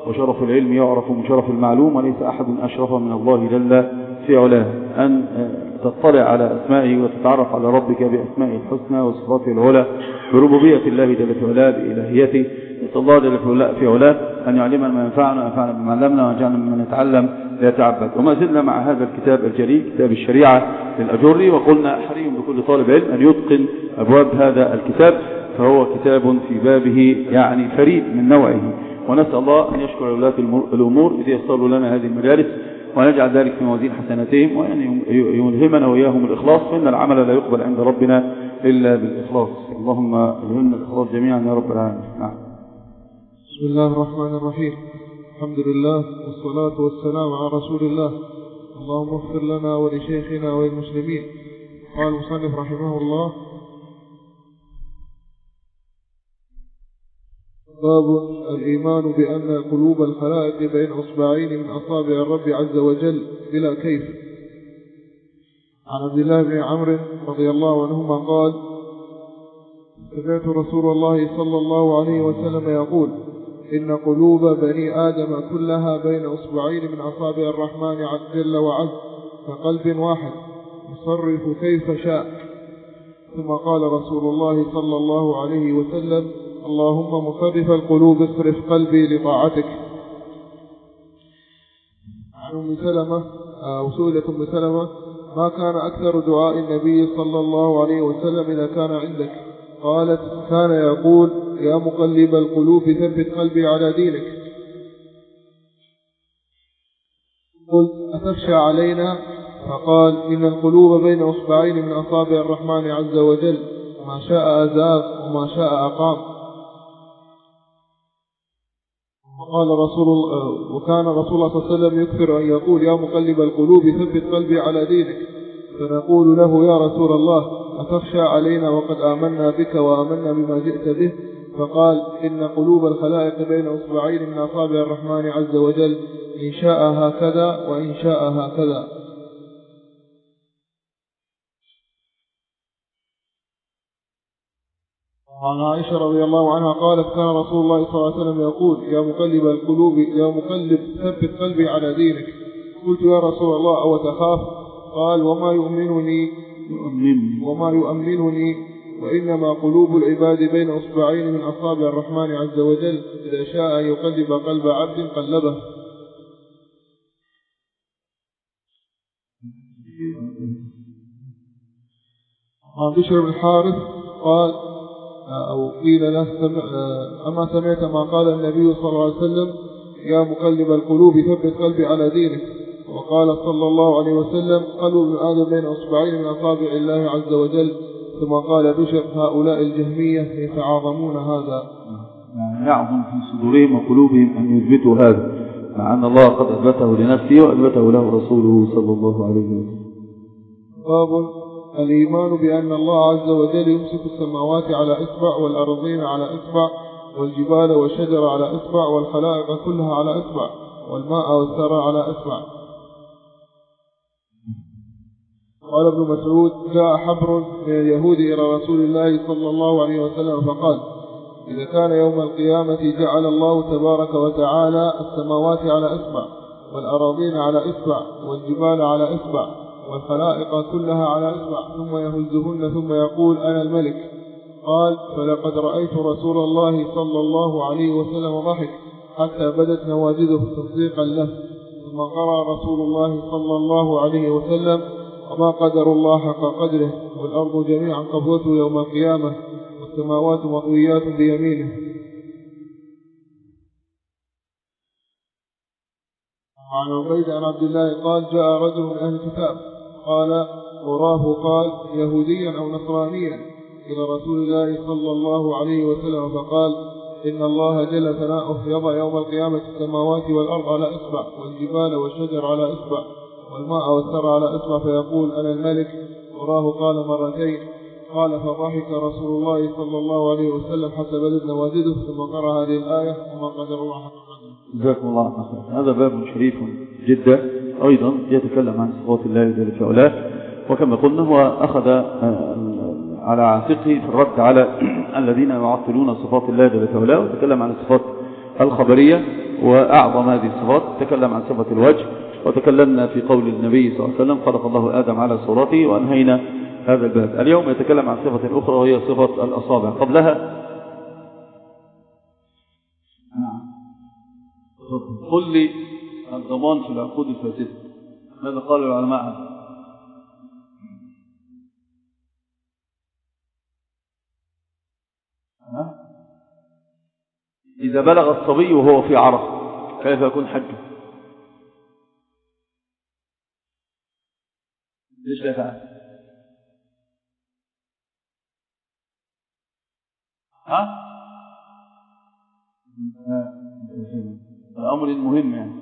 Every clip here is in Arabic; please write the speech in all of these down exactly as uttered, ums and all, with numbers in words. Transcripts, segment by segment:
وشرف العلم يعرف من شرف المعلوم، وليس أحد أشرف من الله جل في علاه. أن تطلع على أسمائه وتتعرف على ربك بأسمائه الحسنى وصفاته العلى، بربوبية الله جل في علاه، بإلهيته. نسأل الله جل في علاه أن يعلمنا ما ينفعنا وينفعنا بما علمنا، ويجعلنا ممن يتعلم ليتعبد. وما زلنا مع هذا الكتاب الجليل، كتاب الشريعة للأجري، وقلنا حري بكل طالب علم أن يتقن أبواب هذا الكتاب، فهو كتاب في بابه يعني فريد من نوعه. ونسأل الله أن يشكر ولاة الأمور إذ يسروا لنا هذه المجالس، ونجعل ذلك في موازين حسناتهم، وأن يلهمنا وإياهم الإخلاص، فإن العمل لا يقبل عند ربنا إلا بالإخلاص. اللهم ألهمنا الإخلاص جميعا يا رب العالمين. نعم. بسم الله الرحمن الرحيم. الحمد لله والصلاة والسلام على رسول الله. اللهم اغفر لنا ولشيخنا وللمسلمين. قال المصنف رحمه الله: باب الإيمان بأن قلوب الخلائق بين أصبعين من أصابع الرب عز وجل بلا كيف. عن عبد الله بن عمرو رضي الله عنهما قال: سمعت رسول الله صلى الله عليه وسلم يقول: إن قلوب بني آدم كلها بين أصبعين من أصابع الرحمن جل وعز كقلب واحد يصرف كيف شاء. ثم قال رسول الله صلى الله عليه وسلم: اللهم مصرف القلوب اصرف قلبي لطاعتك. عن أم سلمة وسئلت أم سلمة: ما كان أكثر دعاء النبي صلى الله عليه وسلم إذا كان عندك؟ قالت: كان يقول: يا مقلب القلوب ثبت قلبي على دينك. قلت: أتخشى علينا؟ فقال: إن القلوب بين أصبعين من أصابع الرحمن عز وجل، ما شاء أزاغ وما شاء أقام. وقال رسول الله وكان رسول الله صلى الله عليه وسلم يكثر أن يقول: يا مقلب القلوب ثبت قلبي على دينك. فنقول له: يا رسول الله، أتخشى علينا وقد آمنا بك وآمنا بما جئت به؟ فقال: إن قلوب الخلائق بين أصبعين من أصابع الرحمن عز وجل، إن شاء هكذا وإن شاء هكذا. وعن عائشة رضي الله عنها قالت: كان رسول الله صلى الله عليه وسلم يقول: يا مقلب القلوب يا مقلب ثبت قلبي على دينك. قلت: يا رسول الله، أو تخاف؟ قال: وما يؤمنني وما يؤمنني وإنما قلوب العباد بين أصبعين من أصابع الرحمن عز وجل، إذا شاء أن يقلب قلب عبد قلبه. عن بشر بن الحارث قال: أو قيل له: أما سمعت ما قال النبي صلى الله عليه وسلم: يا مقلب القلوب ثبت قلبي على دينك؟ وقال صلى الله عليه وسلم: قلب ابن آدم بين أصبعين من أصابع الله عز وجل. ثم قال بشر: هؤلاء الجهمية يتعاظمون هذا. يعني يعظم في صدورهم وقلوبهم أن يثبتوا هذا، مع أن الله قد أثبته لنفسه وأثبته له رسوله صلى الله عليه وسلم. باب الإيمان بأن الله عز وجل يمسك السماوات على إصبع، والأرضين على إصبع، والجبال والشجر على إصبع، والخلائق كلها على إصبع، والماء والثرى على إصبع. قال ابن مسعود: جاء حبر من اليهود إلى رسول الله صلى الله عليه وسلم فقال: إذا كان يوم القيامة جعل الله تبارك وتعالى السماوات على إصبع، والأراضين على إصبع، والجبال على إصبع، والخلائق كلها على إصبع، ثم يهزهن ثم يقول: أنا الملك. قال: فلقد رأيت رسول الله صلى الله عليه وسلم ضحك حتى بدت نواجذه تصديقا له. ثم قرأ رسول الله صلى الله عليه وسلم: وما قدر الله حق قدره، والأرض جميعا قبضته يوم القيامة، والسماوات مطويات بيمينه. عن عبيد عن عبد الله قال: جاء رجل من أهل الكتاب قال وراه قال يهوديا أو نصرانيا إلى رسول الله صلى الله عليه وسلم فقال: إن الله جل ثناؤه يضع يوم القيامة السماوات والأرض على إصبع، والجبال والشجر على إصبع، والماء والثرى على إصبع، فيقول: أنا الملك. وراه قال مرتين. قال: فضحك رسول الله صلى الله عليه وسلم حتى بدت نواجذه، ثم قرأ هذه الآية: وما قدر الله حق قدره. جزاكم الله خيرا. هذا باب شريف جدا، أيضا يتكلم عن صفات الله جل في علاه، وكما قلنا هو أخذ على عاتقه في الرد على الذين يعطلون صفات الله جل في علاه، وتكلم عن الصفات الخبرية وأعظم هذه الصفات. تكلم عن صفة الوجه، وتكلمنا في قول النبي صلى الله عليه وسلم خلق الله آدم على صورته، وأنهينا هذا الباب. اليوم يتكلم عن صفة أخرى وهي صفة الأصابع. قبلها قل لي الضمان في العقود الفاسدة، ماذا قال العلماء عنه؟ إذا بلغ الصبي وهو في عرق كيف يكون حجه؟ ليش لا يفعل؟ ها؟ الأمر المهم يعني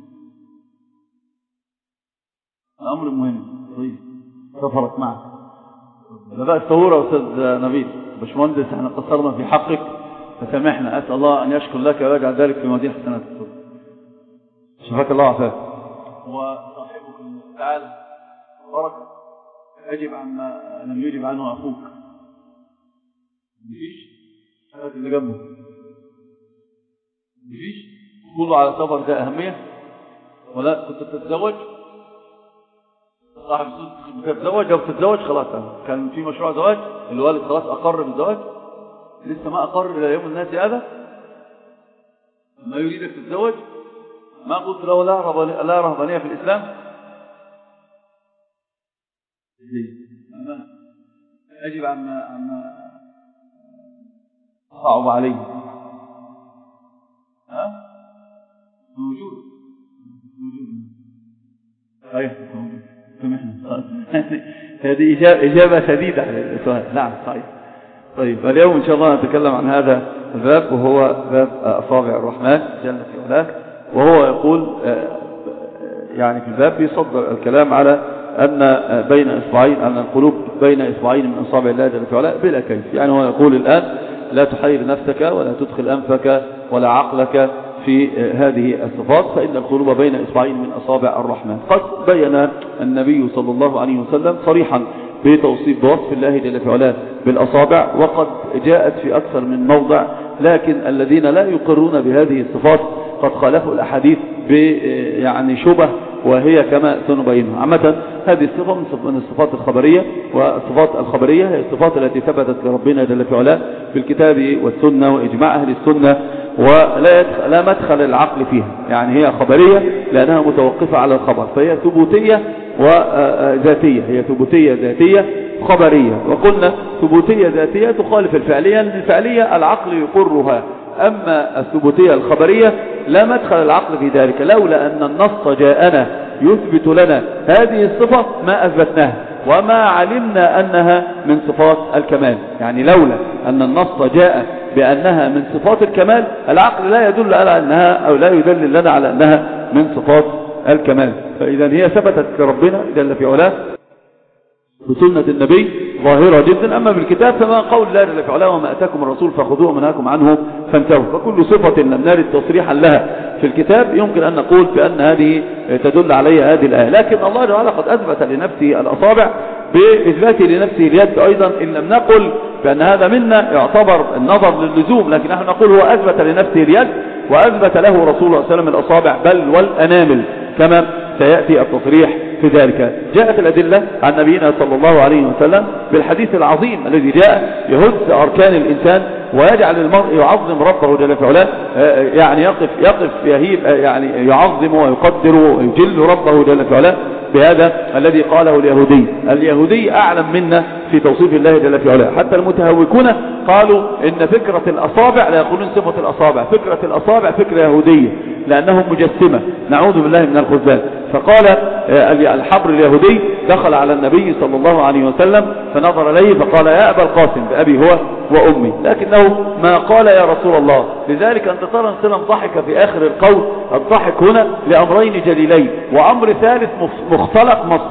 الأمر المهم. طيب سفرك معك بدأ الثورة يا أستاذ نبيل باشمهندس، احنا قصرنا في حقك فسامحنا، أسأل الله أن يشكر لك ويجعل ذلك في مدينة حسنات. شفاك الله عافاك. وصاحبك المستعان بركة أجب عما لم يجب عنه أخوك. مفيش هذا اللي جنبه مفيش تقولوا على سفر ده أهمية ولا كنت تتزوج صاحب السوق تتزوج أو تتزوج خلاص كان في مشروع زواج الوالد خلاص أقر بالزواج لسه ما أقر إلى يوم الناس هذا ما يريدك تتزوج ما قلت له لا رهبانية لا رهبانية في الإسلام أجب عما عما صعب عليه. ها موجود موجود صحيح سمحنا هذه إجابة شديدة على السؤال. نعم صحيح. طيب اليوم إن شاء الله نتكلم عن هذا الباب وهو باب أصابع الرحمن جل في علاه، وهو يقول يعني في الباب يصدر الكلام على أن بين إصبعين أن القلوب بين إصبعين من أصابع الله جل في علاه بلا كيف. يعني هو يقول الآن لا تحير نفسك ولا تدخل أنفك ولا عقلك في هذه الصفات، فإن القلوب بين إصبعين من أصابع الرحمن. قد بين النبي صلى الله عليه وسلم صريحا بتوصيف بوصف الله جل في علاه بالأصابع، وقد جاءت في أكثر من موضع، لكن الذين لا يقرون بهذه الصفات قد خالفوا الأحاديث يعني شبه وهي كما سنبينها. عامة هذه الصفة من الصفات الخبرية، والصفات الخبرية هي الصفات التي ثبتت لربنا جل في علاه في الكتاب والسنة وإجماع أهل السنة، ولا لا مدخل العقل فيها. يعني هي خبرية لأنها متوقفة على الخبر، فهي ثبوتية وذاتية. هي ثبوتية ذاتية خبرية. وقلنا ثبوتية ذاتية تخالف الفعلية، لأن الفعلية العقل يقرها، أما الثبوتية الخبرية لا مدخل العقل في ذلك. لولا أن النص جاءنا يثبت لنا هذه الصفة ما أثبتناها وما علمنا أنها من صفات الكمال. يعني لولا أن النص جاء بأنها من صفات الكمال العقل لا يدل على أنها أو لا يدل لنا على أنها من صفات الكمال. فإذا هي ثبتت لربنا جل في علاه بسنة النبي ظاهرة جدا. أما بالكتاب فما قول الله جل في علاه وما أتاكم الرسول فخذوه ومنهاكم عنه فانتهوا. فكل صفة لم نرد تصريحا لها في الكتاب يمكن أن نقول بأن هذه تدل عليها هذه الآية. لكن الله جل وعلا قد أثبت لنفسه الأصابع بإثباته لنفسه اليد أيضا، إن لم نقل بأن هذا منا يعتبر النظر للزوم، لكن نحن نقول هو أثبت لنفسه اليد وأثبت له رسول الله صلى الله عليه وسلم الأصابع بل والأنامل كما سيأتي التصريح في ذلك. جاءت الأدلة عن نبينا صلى الله عليه وسلم بالحديث العظيم الذي جاء يهز أركان الإنسان ويجعل المرء يعظم ربه جل في علاه، يعني يقف يقف يهيب يعني يعظم ويقدر ويجل ربه جل في علاه بهذا الذي قاله اليهودي. اليهودي أعلم منا في توصيف الله جل في علاه. حتى المتهوكون قالوا إن فكرة الأصابع لا يقولون صفة الأصابع، فكرة الأصابع فكرة يهودية لأنهم مجسمة، نعوذ بالله من الخذلان. فقال الحبر اليهودي دخل على النبي صلى الله عليه وسلم فنظر إليه فقال يا أبا القاسم بأبي هو وأمي، لكنه ما قال يا رسول الله. لذلك أنت ترى سلم ضحك في آخر القول. الضحك هنا لأمرين جليلين، وأمر ثالث مختلق مصنوع.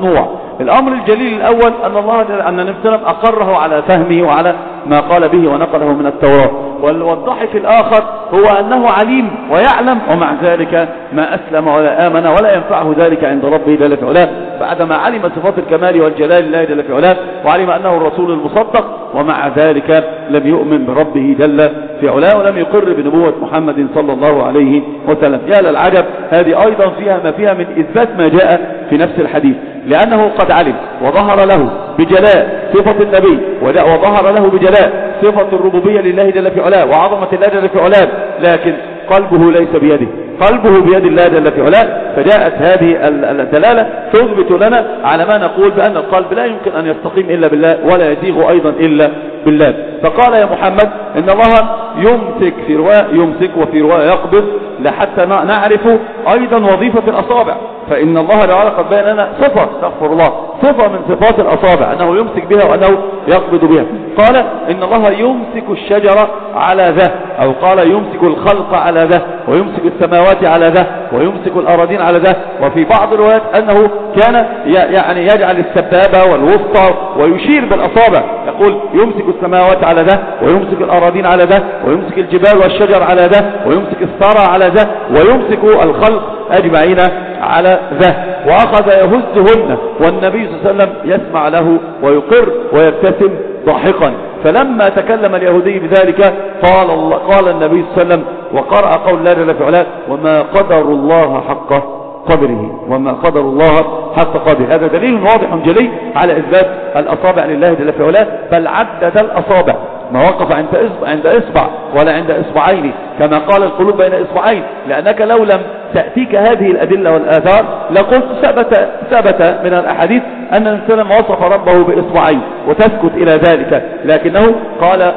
الأمر الجليل الأول أن الله أن النبي صلى الله عليه وسلم أقره على فهمه وعلى ما قال به ونقله من التوراة. والضحك الآخر هو أنه عليم ويعلم ومع ذلك ما أسلم ولا آمن ولا ينفعه ذلك عند ربه جل في علاه بعدما علم صفات الكمال والجلال لله جل في علاه وعلم أنه الرسول المصدق ومع ذلك لم يؤمن بربه جل في علاه ولم يقر بنبوة محمد صلى الله عليه وسلم. يا للعجب، هذه أيضا فيها ما فيها من إثبات ما جاء في نفس الحديث، لأنه قد علم وظهر له بجلاء صفة النبي وظهر له بجلاء صفة الربوبية لله جل في علاه وعظمة الله جل في علاه، لكن قلبه ليس بيده، قلبه بيد الله جل في علاه. فجاءت هذه الدلالة تثبت لنا على ما نقول بأن القلب لا يمكن أن يستقيم إلا بالله ولا يزيغ أيضا إلا بالله. فقال يا محمد إن الله يمسك في رواية يمسك وفي رواية يقبض لحتى نعرف أيضا وظيفة الأصابع، فإن الله تعالى قد بين لنا صفة استغفر الله صفة من صفات الأصابع أنه يمسك بها وأنه يقبض بها. قال إن الله يمسك الشجرة على ذا، أو قال يمسك الخلق على ذا ويمسك السماوات على ذا ويمسك الأراضين على ذا. وفي بعض الروايات أنه كان يعني يجعل السبابة والوسطى ويشير بالأصابع، يقول يمسك السماوات على ذا ويمسك الأراضين على ذا ويمسك الجبال والشجر على ذا ويمسك الثرى على ذا ويمسك الخلق أجمعين على ذا. وأخذ يهزهن والنبي صلى الله عليه وسلم يسمع له ويقر ويبتسم ضاحكا. فلما تكلم اليهودي بذلك قال, الله قال النبي صلى الله عليه وسلم وقرأ قول الله جل في علاه وما قدر الله حق قدره وما قدر الله حق قدره. هذا دليل واضح جلي على إثبات الأصابع لله جل في علاه، بل عدد الأصابع ما وقف عند إصبع, عند إصبع ولا عند إصبعين كما قال القلوب بين إصبعين، لأنك لو لم تأتيك هذه الأدلة والآثار لقلت ثبت, ثبت من الأحاديث أن الإنسان وصف ربه بإصبعين وتسكت إلى ذلك، لكنه قال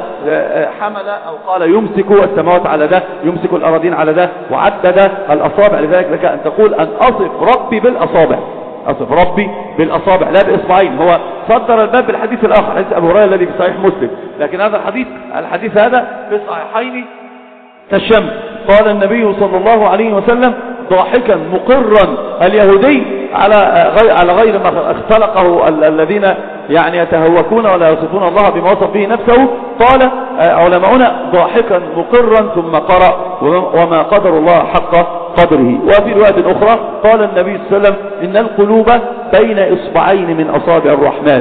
حمل أو قال يمسك السماوات على ذا يمسك الأراضين على ذا وعدد الأصابع. لذلك لك أن تقول أن أصف ربي بالأصابع، أصف ربي بالأصابع لا بإصبعين. هو صدر الباب بالحديث الآخر حديث أبو هريرة الذي في صحيح مسلم، لكن هذا الحديث الحديث هذا في صحيحين كالشمس. قال النبي صلى الله عليه وسلم ضاحكا مقرا اليهودي على غير, على غير ما اختلقه الذين يعني يتهوكون ولا يصفون الله بما وصف به نفسه. قال علماؤنا ضاحكا مقرا ثم قرأ وما قدر الله حق قدره. وفي رواية أخرى قال النبي صلى الله عليه وسلم إن القلوب بين إصبعين من أصابع الرحمن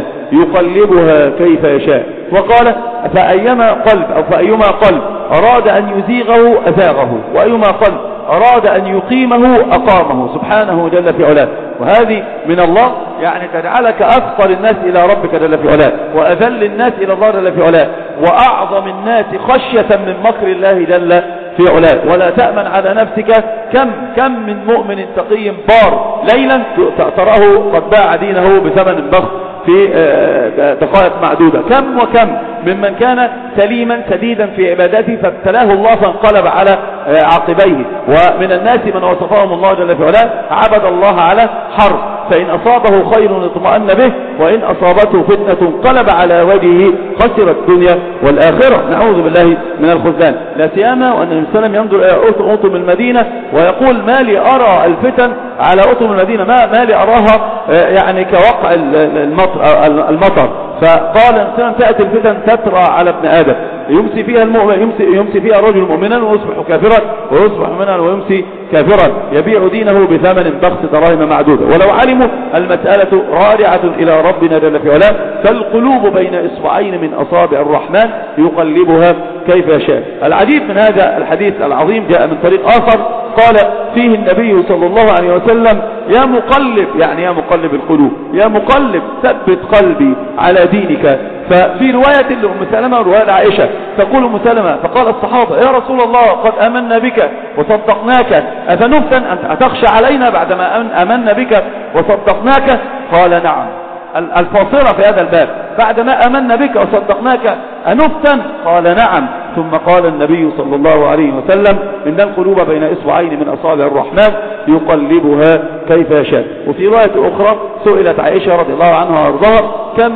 يقلبها كيف يشاء. وقال فأيما قلب أو فأيما قلب أراد أن يزيغه أزاغه وأيما قلب أراد أن يقيمه أقامه سبحانه جل في علاه. وهذه من الله يعني تجعلك أفقر الناس إلى ربك جل في علاه وأذل الناس إلى الله جل في علاه وأعظم الناس خشية من مكر الله جل في علاه. ولا تأمن على نفسك كم كم من مؤمن تقي بار ليلا تراه قد باع دينه بثمن بخس في دقائق معدودة. كم وكم ممن كان سليما سديدا في عبادته فابتلاه الله فانقلب على عقبيه. ومن الناس من وصفهم الله جل في علاه عبد الله على حرف، فإن أصابه خير اطمأن به وإن أصابته فتنة انقلب على وجهه خسر الدنيا والآخرة. نعوذ بالله من الخذلان. لا سيما وأن الإنسان ينظر إلى أطم المدينة ويقول ما لي أرى الفتن على أطم المدينة ما, ما لي أراها يعني كوقع المطر, المطر. فقال الإنسان تأتي الفتن تترى على ابن آدم يمسي فيها المؤمن يمسي, يمسي فيها رجل مؤمنا ويصبح كافرا ويصبح مؤمنا ويمسي كافرا يبيع دينه بثمن بخس دراهم معدودة. ولو علموا المسألة رارعة إلى ربنا جل في علاه فالقلوب بين إصبعين من أصابع الرحمن يقلبها كيف يشاء. العديد من هذا الحديث العظيم جاء من طريق آخر قال فيه النبي صلى الله عليه وسلم يا مقلب يعني يا مقلب القلوب يا مقلب ثبت قلبي على دينك. ففي رواية لأم سلمة ورواية عائشة تقول أم سلمة فقال الصحابة يا رسول الله قد آمنا بك وصدقناك أفنفتن أن أتخشى علينا بعدما آمنا بك وصدقناك؟ قال نعم. الفاصلة في هذا الباب بعدما آمنا بك وصدقناك أنفتن؟ قال نعم. ثم قال النبي صلى الله عليه وسلم إن القلوب بين إصبعين من أصابع الرحمن يقلبها كيف يشاء. وفي رواية أخرى سئلت عائشة رضي الله عنها وارضاها كم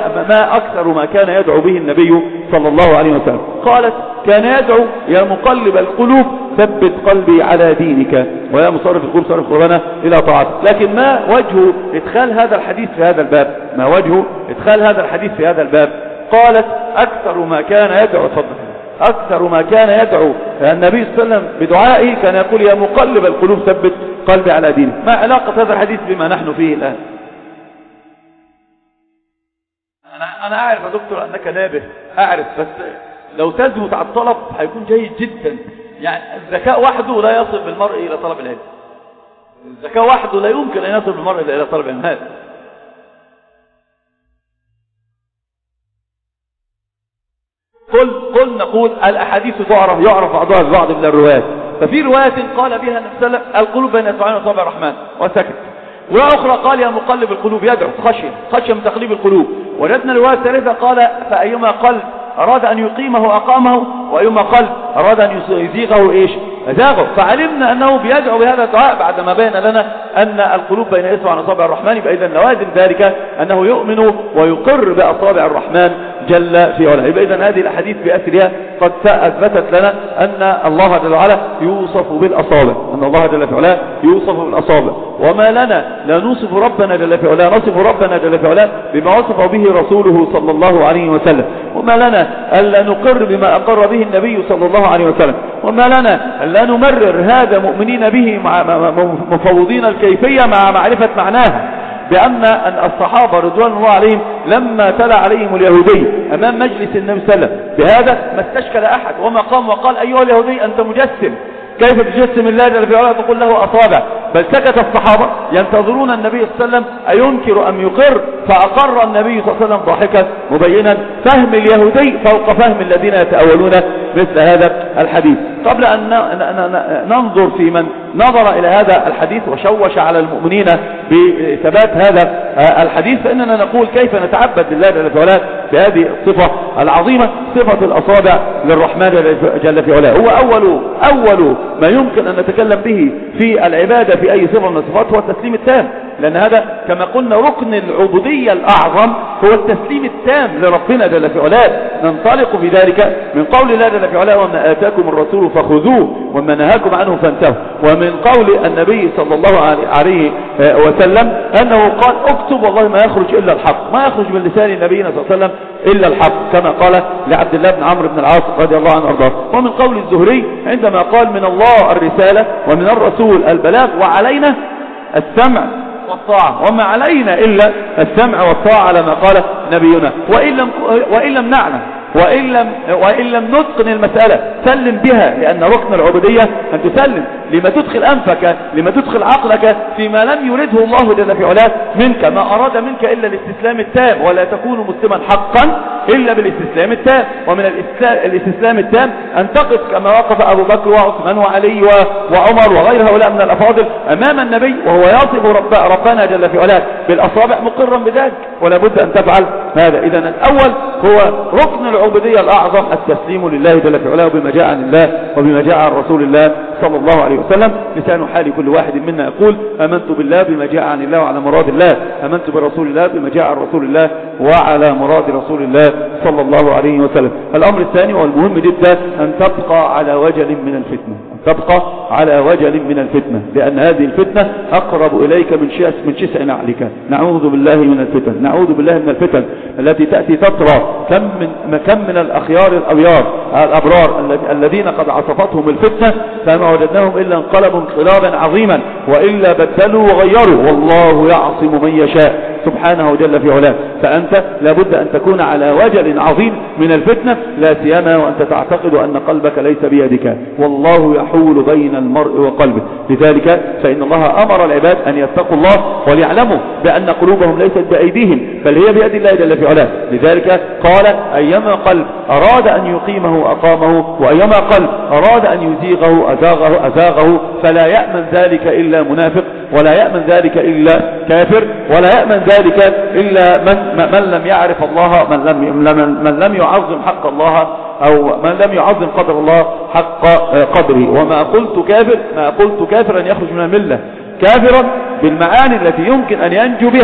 ما أكثر ما كان يدعو به النبي صلى الله عليه وسلم قالت كان يدعو يا مقلب القلوب ثبت قلبي على دينك، ويا مصرف القلوب صرف قلوبنا إلى طاعتك. لكن ما وجه إدخال هذا الحديث في هذا الباب؟ ما وجه إدخال هذا الحديث في هذا الباب؟ قالت أكثر ما كان يدعو تفضل أكثر ما كان يدعو النبي صلى الله عليه وسلم بدعائه كان يقول يا مقلب القلوب ثبت قلبي على دينك. ما علاقة هذا الحديث بما نحن فيه الآن؟ أنا أنا أعرف يا دكتور أنك نابه، أعرف، بس لو تزمت على الطلب هيكون جيد جدا. يعني الذكاء وحده لا يصل بالمرء إلى طلب العلم، الذكاء وحده لا يمكن أن يصل بالمرء إلى طلب العلم. هذا قل قل نقول الأحاديث تعرف يعرف بعضها ببعض من الروايات. ففي رواية قال بها النبي صلى الله عليه وسلم القلوب بين إصبعين وأصابع الرحمن وسكت، وأخرى قال يا مقلب القلوب يدعو خشية خشية من تقليب القلوب. وجدنا الرواية الثالثة قال فأيما قلب أراد أن يقيمه أقامه، وأيما قلب أراد أن يزيغه إيش أزاغه. فعلمنا أنه بيدعو بهذا الدعاء بعدما بين لنا أن القلوب بين إصبع وأصابع الرحمن. فإذا لوازم ذلك أنه يؤمن ويقر بأصابع الرحمن جل في علاه. فإذا هذه الأحاديث بأسرها قد أثبتت لنا أن الله جل وعلا يوصف بالأصابع، أن الله جل في علاه يوصف بالأصابع. وما لنا لا نوصف ربنا جل في علاه، نصف ربنا جل في علاه بما وصف به رسوله صلى الله عليه وسلم. وما لنا ألا نقر بما أقر به النبي صلى الله عليه وسلم. وما لنا ألا نمرر هذا مؤمنين به مع مفوضين الكيفية مع معرفة معناها، بأن أن الصحابة رضوان الله عليهم لما تلا عليهم اليهودي أمام مجلس النبي صلى الله عليه وسلم بهذا ما استشكل أحد، وما قام وقال أيها اليهودي أنت مجسم، كيف تجسم الله جل في علاه تقول له أصابع؟ بل سكت الصحابة ينتظرون النبي صلى الله عليه وسلم أينكر أم يقر، فأقر النبي صلى الله عليه وسلم ضاحكا مبينا فهم اليهودي فوق فهم الذين يتأولون مثل هذا الحديث. قبل أن ننظر في من نظر إلى هذا الحديث وشوش على المؤمنين بثبات هذا الحديث، فإننا نقول كيف نتعبد لله جل في علاه بهذه الصفة العظيمة، صفة الأصابع للرحمن جل في علاه. هو أول أول ما يمكن أن نتكلم به في العبادة في أي صفة من الصفات هو التسليم التام، لأن هذا كما قلنا ركن العبودية الأعظم هو التسليم التام لربنا جل في علاه. ننطلق في ذلك من قول الله جل في علاه وما آتاكم الرسول فخذوه وما نهاكم عنه فانتهوا، ومن قول النبي صلى الله عليه وسلم أنه قال اكتب والله ما يخرج إلا الحق، ما يخرج من لسان نبينا صلى الله عليه وسلم إلا الحق، كما قال لعبد الله بن عمرو بن العاص رضي الله عنه وارضاه. ومن قول الزهري عندما قال من الله الرسالة ومن الرسول البلاغ وعلينا السمع والطاعة، وما علينا إلا السمع والطاعة على ما قال نبينا. وإن لم, وإن لم نعلم وإن لم, وإن لم نتقن المسألة سلم بها، لأن ركن العبودية أن تسلم لما تدخل أنفك لما تدخل عقلك فيما لم يرده الله جل في علاه منك، ما أراد منك إلا الاستسلام التام، ولا تكون مسلما حقا إلا بالاستسلام التام. ومن الاستسلام التام أن تقف كما وقف أبو بكر وعثمان وعلي وعمر وغير هؤلاء من الأفاضل أمام النبي وهو يصف رب ربنا جل في علاه بالأصابع مقرا بذلك، ولا بد أن تفعل هذا. إذن الأول هو ركن العبودية الأعظم التسليم لله جل في علاه بما جاء عن الله وبما جاء عن رسول الله صلى الله عليه وسلم. لسان حال كل واحد منا يقول آمنت بالله بما جاء عن الله وعلى مراد الله، آمنت برسول الله بما جاء عن رسول الله وعلى مراد رسول الله صلى الله عليه وسلم. الأمر الثاني والمهم جدا أن تبقى على وجل من الفتنة، تبقى على وجل من الفتنة، لأن هذه الفتنة أقرب إليك من شيء من شسع نعلك. نعوذ بالله من الفتن، نعوذ بالله من الفتن التي تأتي تطرى. كم من كم من الأخيار الأبيار الأبرار الذين قد عصفتهم الفتنة فما وجدناهم إلا انقلبوا انقلابا عظيما، وإلا بدلوا وغيروا، والله يعصم من يشاء سبحانه جل في علاه. فأنت لابد أن تكون على وجل عظيم من الفتنة، لا سيما وأنت تعتقد أن قلبك ليس بيدك، والله يحول بين المرء وقلبه. لذلك فإن الله أمر العباد أن يتقوا الله وليعلموا بأن قلوبهم ليست بأيديهم بل هي بيد الله جل في علاه. لذلك قال أيما قلب أراد أن يقيمه أقامه، وأيما قلب أراد أن يزيغه أزاغه, أزاغه فلا يأمن ذلك إلا منافق، ولا يأمن ذلك إلا كافر، ولا يأمن ذلك إلا من, من لم يعرف الله، من لم, من لم يعظم حق الله، أو من لم يعظم قدر الله حق قدره. وما قلت كافر ما قلت كافرا يخرج من الملة، كافرا بالمعاني التي يمكن أن ينجو بها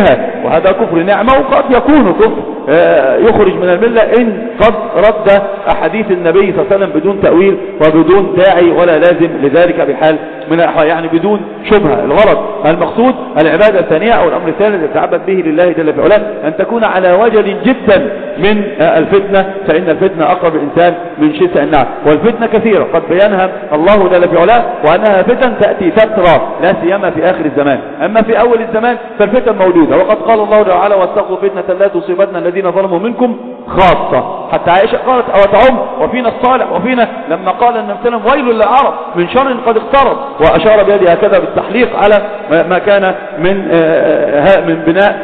وهذا كفر نعمة، وقد يكون كفر يخرج من الملة إن قد رد أحاديث النبي صلى الله عليه وسلم بدون تأويل وبدون داعي ولا لازم لذلك بحال من الأحوال، يعني بدون شبهة. الغرض المقصود العبادة الثانية أو الأمر الثالث الذي يتعبد به لله جل في علاه أن تكون على وجل جدا من الفتنة، فإن الفتنة أقرب الإنسان من شسع النعم، والفتنة كثيرة قد بينها الله جل في علاه، وأنها فتن تأتي تترى لا سيما في آخر الزمان. أما في أول الزمان فالفتن موجودة، وقد قال الله تعالى واتقوا فتنة لا تصيبن الذين ظلموا منكم خاصة. حتى عائشة قالت أو تعم وفينا الصالح وفينا، لما قال النبي صلى الله عليه وسلم ويل للعرب من شر قد اقترب، وأشار بيده هكذا بالتحليق على ما كان من من بناء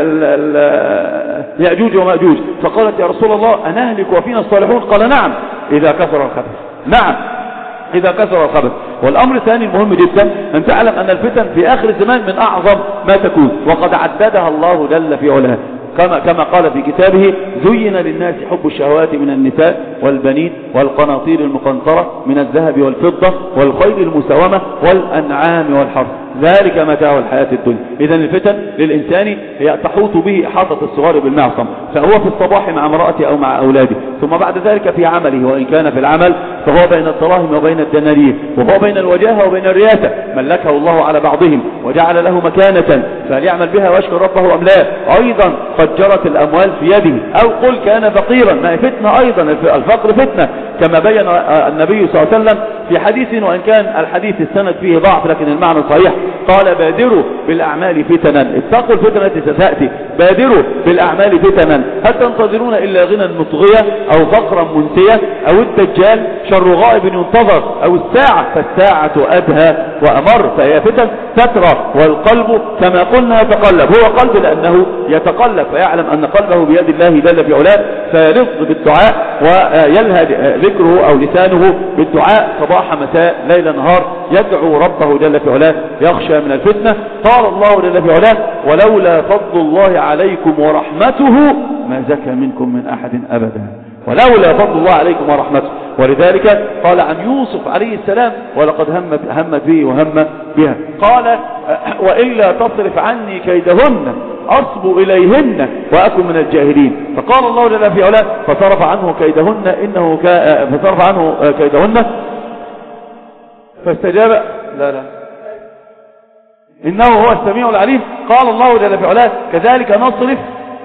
يأجوج ومأجوج، فقالت يا رسول الله أنهلك وفينا الصالحون؟ قال نعم إذا كثر الخبث، نعم إذا كثر الخبث. والأمر الثاني المهم جدا أن تعلم أن الفتن في آخر الزمان من أعظم ما تكون، وقد عددها الله جل في علاه كما كما قال في كتابه زين للناس حب الشهوات من النساء والبنين والقناطير المقنطرة من الذهب والفضة والخيل المسومة والأنعام والحرث ذلك متاع الحياة الدنيا. إذن الفتن للإنسان هي تحوط به إحاطة الصغار بالمعصم، فهو في الصباح مع امرأته أو مع أولاده، ثم بعد ذلك في عمله، وإن كان في العمل فهو بين الدراهم وبين الدنانير، وهو بين الوجاهة وبين الرياسة، ملكه الله على بعضهم وجعل له مكانة فليعمل بها ويشكر ربه أم لا. أيضا قد جرت الأموال في يده، أو قل كان فقيرا، ما فتنة أيضا، الفقر فتنة كما بين النبي صلى الله عليه وسلم في حديث، وإن كان الحديث السند فيه ضعف لكن المعنى صحيح، قال بادروا بالأعمال فتنا، اتقوا الفتنة التي ستأتي، بادروا بالأعمال فتنا، هل تنتظرون إلا غنى مطغية أو فقرا منسية أو الدجال شر غائب ينتظر أو الساعة فالساعة أدهى وأمر. فهي فتن تترى، والقلب كما قلنا يتقلب، هو قلب لأنه يتقلب فيعلم أن قلبه بيد الله جل في علاه، فيلظ بالدعاء ويلهى ذكره أو لسانه بالدعاء صباح مساء ليل نهار، يدعو ربه جل في علاه يخشى من الفتنة. قال الله جل في علاه ولولا فضل الله عليكم ورحمته ما زكى منكم من أحد أبدا، ولولا فضل الله عليكم ورحمته. ولذلك قال عن يوسف عليه السلام ولقد همت هم به وهم بها، قال وإلا تصرف عني كيدهن أصب إليهن وأكن من الجاهلين، فقال الله جل في علاه فصرف عنه كيدهن إنه كا فصرف عنه كيدهن فاستجاب لا لا إنه هو السميع العليم. قال الله جل في علاه كذلك نصرف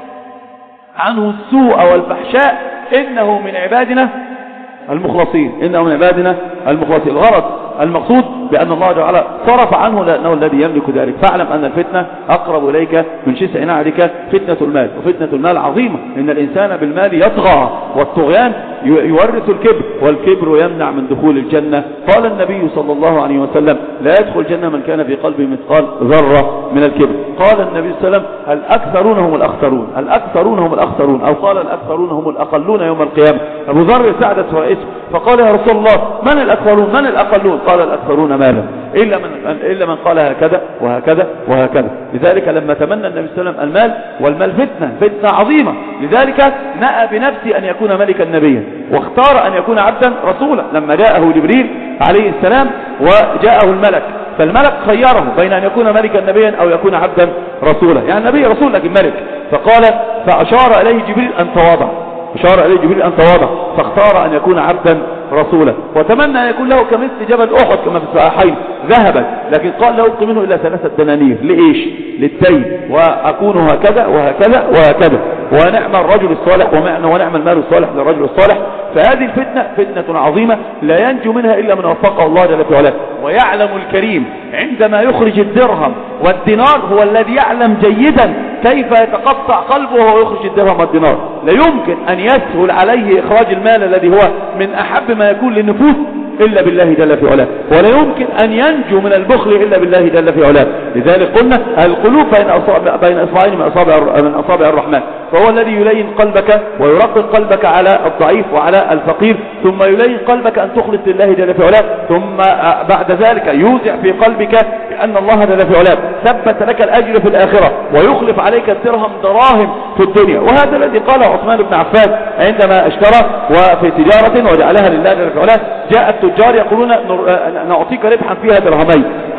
عنه السوء والفحشاء إنه من عبادنا المخلصين، إنه من عبادنا المخلصين. الغرض المقصود بأن الله تعالى صرف عنه لأنه الذي يملك ذلك. فاعلم أن الفتنة أقرب إليك من شسع نعلك فتنة المال، وفتنة المال عظيمة، إن الإنسان بالمال يطغى، والطغيان يورث الكبر، والكبر يمنع من دخول الجنة. قال النبي صلى الله عليه وسلم لا يدخل الجنة من كان في قلبه مثقال ذرة من الكبر. قال النبي صلى الله عليه وسلم الأكثرون هم الأخسرون، الأكثرون هم الأخسرون، أو قال الأكثرون هم الأقلون يوم القيامة. أبو ذر سعدت رئيسه فقال يا رسول الله من الأكثرون من الأقلون؟ قال الأكثرون مالا إلا من, إلا من قال هكذا وهكذا وهكذا. لذلك لما تمنى النبي صلى الله عليه وسلم المال، والمال فتنة فتنة عظيمة، لذلك نأى بنفسه أن يكون ملكا نبيا، واختار أن يكون عبدا رسولا. لما جاءه جبريل عليه السلام وجاءه الملك، فالملك خيره بين أن يكون ملكا نبيا أو يكون عبدا رسولا، يعني النبي رسول لكن ملك، فقال فأشار إليه جبريل أن تواضع، أشار إليه جبريل أن تواضع، فاختار أن يكون عبدا رسولا، وتمنى أن يكون له كمثل جبل أحد كما في الصحيحين ذهبا، لكن قال لا أبقي منه إلا ثلاثة دنانير. لإيش؟ للدين، وأكون هكذا وهكذا وهكذا، ونعم الرجل الصالح ونعم المال الصالح للرجل الصالح. فهذه الفتنة فتنة عظيمة لا ينجو منها إلا من وفقه الله جل في علاه. ويعلم الكريم عندما يخرج الدرهم والدينار هو الذي يعلم جيدا كيف يتقطع قلبه وهو يخرج الدرهم والدينار. لا يمكن أن يسهل عليه إخراج المال الذي هو من أحب ما يكون للنفوس إلا بالله جل في علاه، ولا يمكن أن ينجو من البخل إلا بالله جل في علاه. لذلك قلنا القلوب بين أصابع بين أصبعين من أصابع من أصابع الرحمن، فهو الذي يلين قلبك ويرقق قلبك على الضعيف وعلى الفقير، ثم يلين قلبك أن تخلص لله جل في علاه، ثم بعد ذلك يوزع في قلبك بأن الله جل في علاه ثبت لك الأجر في الآخرة ويخلف عليك الدرهم دراهم في الدنيا. وهذا الذي قاله عثمان بن عفان عندما اشترى وفي تجارة وجعلها لله جل في علاه، جاء التجار يقولون نعطيك ربحا فيها درهمين،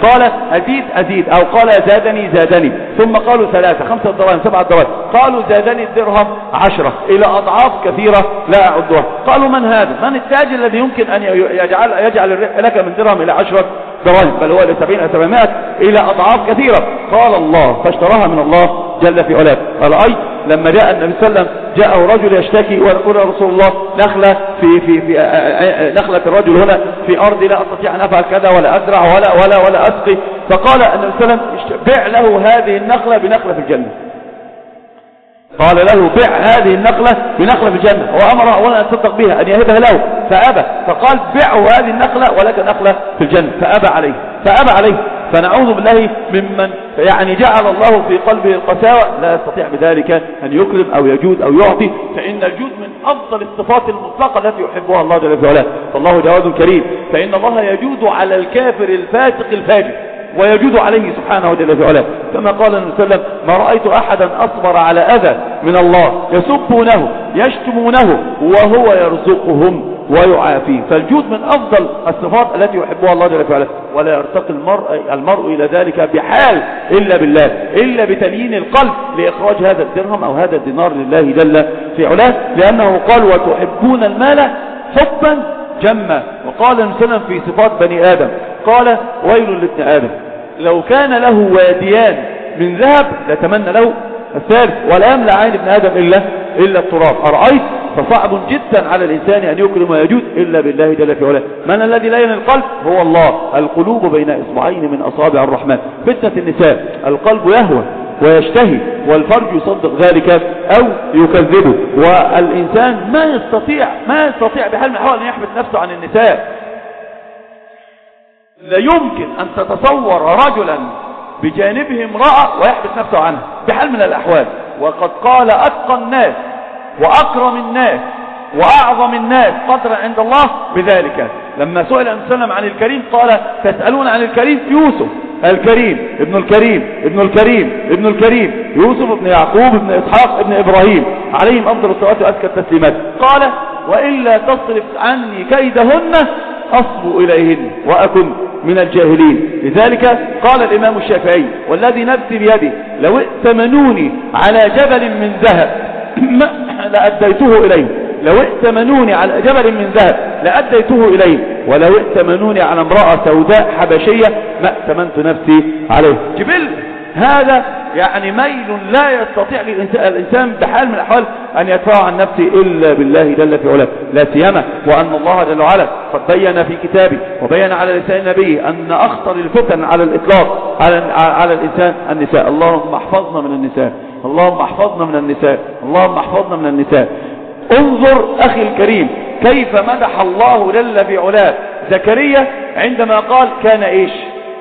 قال أزيد أزيد، أو قال زادني زادني، ثم قالوا ثلاثة خمسة دراهم سبعة دراهم، قالوا زادني الدرهم عشرة إلى أضعاف كثيرة لا أعدها. قالوا من هذا؟ من التاجر الذي يمكن أن يجعل, يجعل الربح لك من درهم إلى عشرة دراهم، بل هو لسبعين أو سبعمائة إلى أضعاف كثيرة. قال الله فاشتراها من الله جل في علاه. قال أي لما جاء النبي صلى الله عليه وسلم جاءه رجل يشتكي ويقول يا رسول الله نخلة في في في نخلة الرجل هنا في أرضي لا أستطيع أن أفعل كذا ولا أزرع ولا ولا ولا أسقي. فقال النبي صلى الله عليه وسلم بع له هذه النخلة بنخلة في الجنة. قال له بع هذه النخلة بنخلة في الجنة، وأمر أولا أن تصدق بها أن يهبها له فأبى، فقال بعه هذه النخلة ولك نخلة في الجنة، فأبى عليه فأبى عليه. فنعوذ بالله ممن يعني جعل الله في قلبه القساوة لا يستطيع بذلك أن يكرم أو يجود أو يعطي، فإن الجود من أفضل الصفات المطلقة التي يحبها الله جل وعلا. فالله جواد كريم، فإن الله يجود على الكافر الفاسق الفاجر ويجود عليه سبحانه وتعالى وعلا، كما قال النبي صلى الله عليه وسلم ما رأيت أحدا أصبر على أذى من الله يسبونه يشتمونه وهو يرزقهم ويعافيه. فالجود من أفضل الصفات التي يحبها الله جل وعلا، ولا يرتقي المرء, المرء إلى ذلك بحال إلا بالله، إلا بتليين القلب لإخراج هذا الدرهم أو هذا الدينار لله جل في علاه، لأنه قال وتحبون المال حبا جما. وقال النبي صلى الله عليه وسلم في صفات بني آدم قال ويل لابن آدم لو كان له واديان من ذهب لتمنى له الثالث ولا يملأ عين ابن آدم إلا, إلا التراب. أرأيت فصعب جدا على الإنسان أن يكرم ويجود إلا بالله جل في علاه. من الذي لين القلب؟ هو الله. القلوب بين إصبعين من أصابع الرحمن. فتنة النساء القلب يهوى ويشتهي والفرج يصدق ذلك أو يكذبه، والإنسان ما يستطيع ما يستطيع بحال من الأحوال أن يحبس نفسه عن النساء. لا يمكن أن تتصور رجلا بجانبه امرأة ويحبس نفسه عنها بحال من الأحوال. وقد قال أتقى الناس وأكرم الناس وأعظم الناس قدرا عند الله بذلك لما سئل النبي صلى الله عليه وسلم عن الكريم قال تسألون عن الكريم يوسف الكريم ابن الكريم ابن الكريم ابن الكريم يوسف ابن يعقوب ابن إسحاق ابن إبراهيم عليهم أفضل الصلوات وأزكى التسليمات. قال وإلا تصرف عني كيدهن أصب إليهن وأكن من الجاهلين. لذلك قال الإمام الشافعي والذي نفسي بيده لو ائتمنوني على جبل من ذهب لأديته إليه، لو ائتمنوني على جبل من ذهب لأديته إليه، ولو ائتمنوني على امرأة سوداء حبشية ما ائتمنت نفسي عليه. جبل هذا يعني ميل لا يستطيع الإنسان بحال من الأحوال أن يدفع عن نفسه إلا بالله جل في علاه، لا سيما وأن الله جل وعلا قد بين في كتابه وبين على لسان نبيه أن أخطر الفتن على الإطلاق على, على الإنسان النساء. اللهم احفظنا من النساء، اللهم احفظنا من النساء، اللهم احفظنا من النساء. انظر أخي الكريم كيف مدح الله جل في علاه زكريا عندما قال كان إيش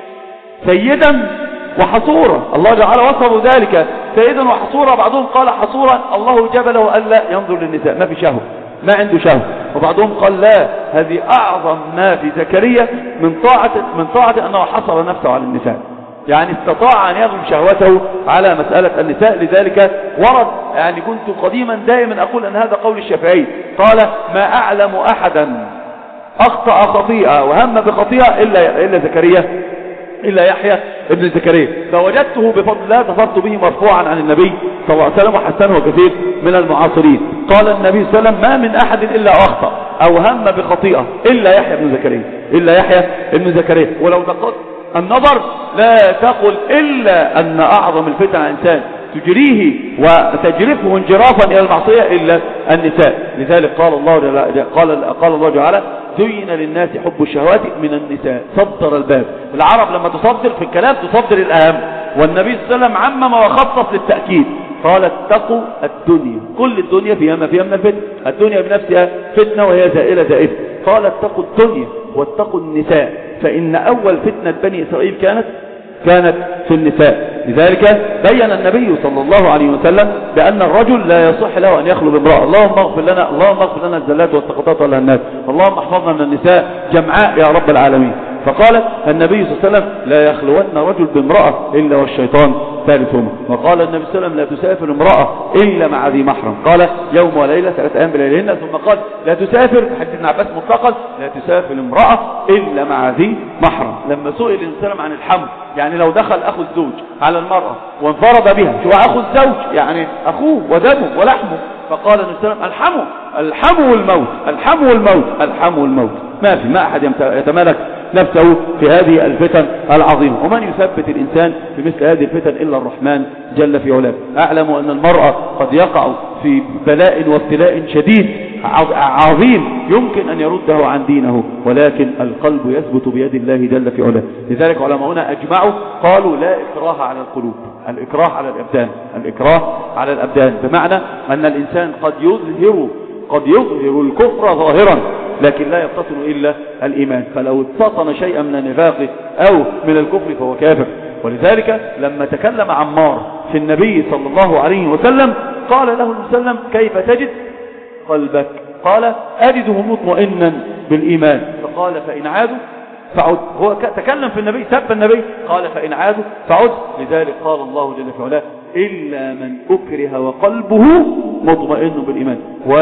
سيدا وحصورا. الله جعل وصفه ذلك سيدا وحصورا، بعضهم قال حصورا الله جبله ألا ينظر للنساء ما في شهوة ما عنده شهوة، وبعضهم قال لا هذه أعظم ما في زكريا من طاعة من طاعة أنه حصر نفسه على النساء، يعني استطاع أن يغلب شهوته على مسألة النساء. لذلك ورد يعني كنت قديما دائما أقول أن هذا قول الشافعي قال ما أعلم أحدا أخطأ خطيئة وهم بخطيئة إلا, إلا زكريا إلا يحيى ابن زكريا، فوجدته بفضل الله ظفرت به مرفوعا عن النبي صلى الله عليه وسلم وحسنه كثير من المعاصرين. قال النبي صلى الله عليه وسلم ما من أحد إلا أخطأ أو هم بخطيئة إلا يحيى ابن زكريا إلا يحيى ابن زكريا. ولو دققت النظر لا تقل إلا أن أعظم الفتن على الإنسان تجريه وتجرفه انجرافا إلى المعصية إلا النساء. لذلك قال الله قال قال الله تعالى زين للناس حب الشهوات من النساء. صدر الباب. العرب لما تصدر في الكلام تصدر الأهم، والنبي صلى الله عليه وسلم عمم وخصص للتأكيد قال اتقوا الدنيا، كل الدنيا فيها ما فيها من الفتن، الدنيا بنفسها فتنة وهي زائلة زائفة. قال اتقوا الدنيا واتقوا النساء فإن أول فتنة بني إسرائيل كانت كانت في النساء. لذلك بين النبي صلى الله عليه وسلم بأن الرجل لا يصح له أن يخلو بامرأة. اللهم اغفر لنا اللهم اغفر لنا الزلات والسقطات والهنات، اللهم احفظنا من النساء جمعاء يا رب العالمين. فقال النبي صلى الله عليه وسلم لا يخلون رجل بامرأة إلا والشيطان ثالثهما. وقال النبي صلى الله عليه وسلم لا تسافر امرأة إلا مع ذي محرم، قال يوم وليلة ثلاث أيام بليلهن. ثم قال لا تسافر حديث ابن عباس مطلقا لا تسافر امرأة إلا مع ذي محرم. لما سئل النبي صلى الله عليه وسلم عن الحمل، يعني لو دخل أخو الزوج على المرأة وانفرد بها، شو أخو الزوج يعني أخوه ودمه ولحمه، فقال النبي صلى الله عليه وسلم الحمو الحمو والموت الحمو والموت الحمو والموت. ما في ما أحد يتمالك نفسه في هذه الفتن العظيمة. ومن يثبت الإنسان في مثل هذه الفتن إلا الرحمن جل في علاه. أعلم أن المرأة قد يقع في بلاء وابتلاء شديد عظيم يمكن أن يرده عن دينه، ولكن القلب يثبت بيد الله جل في علاه. لذلك علماؤنا أجمعوا قالوا لا إكراه على القلوب، الإكراه على الأبدان، الإكراه على الأبدان بمعنى أن الإنسان قد يظهر قد يظهر الكفر ظاهرا لكن لا يبطن إلا الإيمان، فلو استطن شيئا من النفاق أو من الكفر فهو كافر. ولذلك لما تكلم عمار في النبي صلى الله عليه وسلم قال له النبي صلى الله عليه وسلم كيف تجد قلبك؟ قال أجده مطمئنا بالإيمان. فقال فإن عادوا فعد. هو تكلم في النبي سب النبي، قال فإن عادوا فعد. لذلك قال الله جل في علاه إلا من أكره وقلبه مطمئن بالإيمان.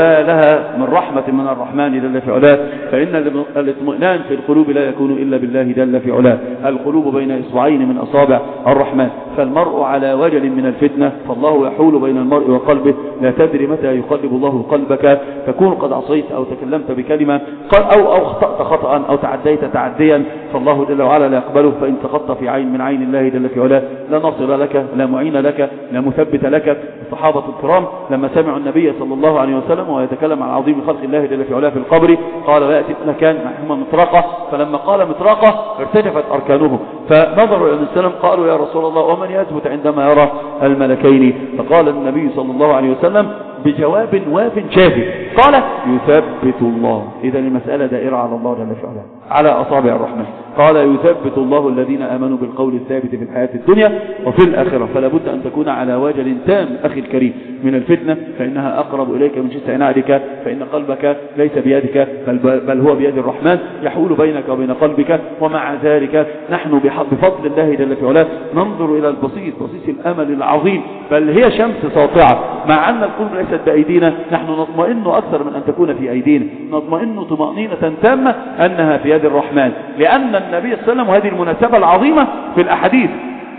ولها من رحمة من الرحمن جل في علاه، فإن الاطمئنان في القلوب لا يكون إلا بالله جل في علاه. القلوب بين إصبعين من أصابع الرحمن، فالمرء على وجل من الفتنة، فالله يحول بين المرء وقلبه. لا تدري متى يقلب الله قلبك، تكون قد عصيت أو تكلمت بكلمة أو أو أخطأت خطأ أو تعديت تعديا، فالله جل وعلا لا يقبله. فإن سقطت في عين من عين الله جل في علاه لا ناصر لك لا معين لك لا مثبت لك. الصحابة الكرام لما سمعوا النبي صلى الله عليه وسلم ويتكلم عن عظيم خلق الله جل في علاه في القبر قال لا يأتي مكان معهم مطرقة، فلما قال مطرقة ارتجفت أركانهم، فنظروا إلى النبي وسلم قالوا يا رسول الله ومن يثبت عندما يرى الملكين؟ فقال النبي صلى الله عليه وسلم بجواب واف شافي قال يثبت الله. إذا المسألة دائرة على الله جل في علاه على أصابع الرحمن. قال يثبت الله الذين آمنوا بالقول الثابت في الحياة الدنيا وفي الآخرة. فلا بد أن تكون على وجل تام أخي الكريم من الفتنة، فإنها أقرب إليك من جسع نعلك، فإن قلبك ليس بيدك بل هو بيد الرحمن يحول بينك وبين قلبك. ومع ذلك نحن بفضل الله جل في علاه ننظر إلى البسيط بسيط الأمل العظيم، بل هي شمس ساطعة. مع أن القلوب ليست بأيدينا نحن نطمئن أكثر من أن تكون في أيدينا، نطمئن طمأنينة تامة أنها في يد الرحمن، لأن النبي صلى الله عليه وسلم وهذه المناسبة العظيمة في الأحاديث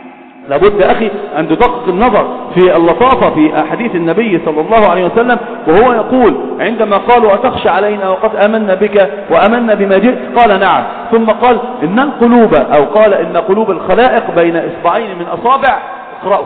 لابد أخي أن تدقق النظر في اللطافة في أحاديث النبي صلى الله عليه وسلم، وهو يقول عندما قالوا أتخشى علينا وقد آمنا بك وآمنا بما جئت؟ قال نعم. ثم قال إن القلوب أو قال إن قلوب الخلائق بين إصبعين من أصابع. اقرأوا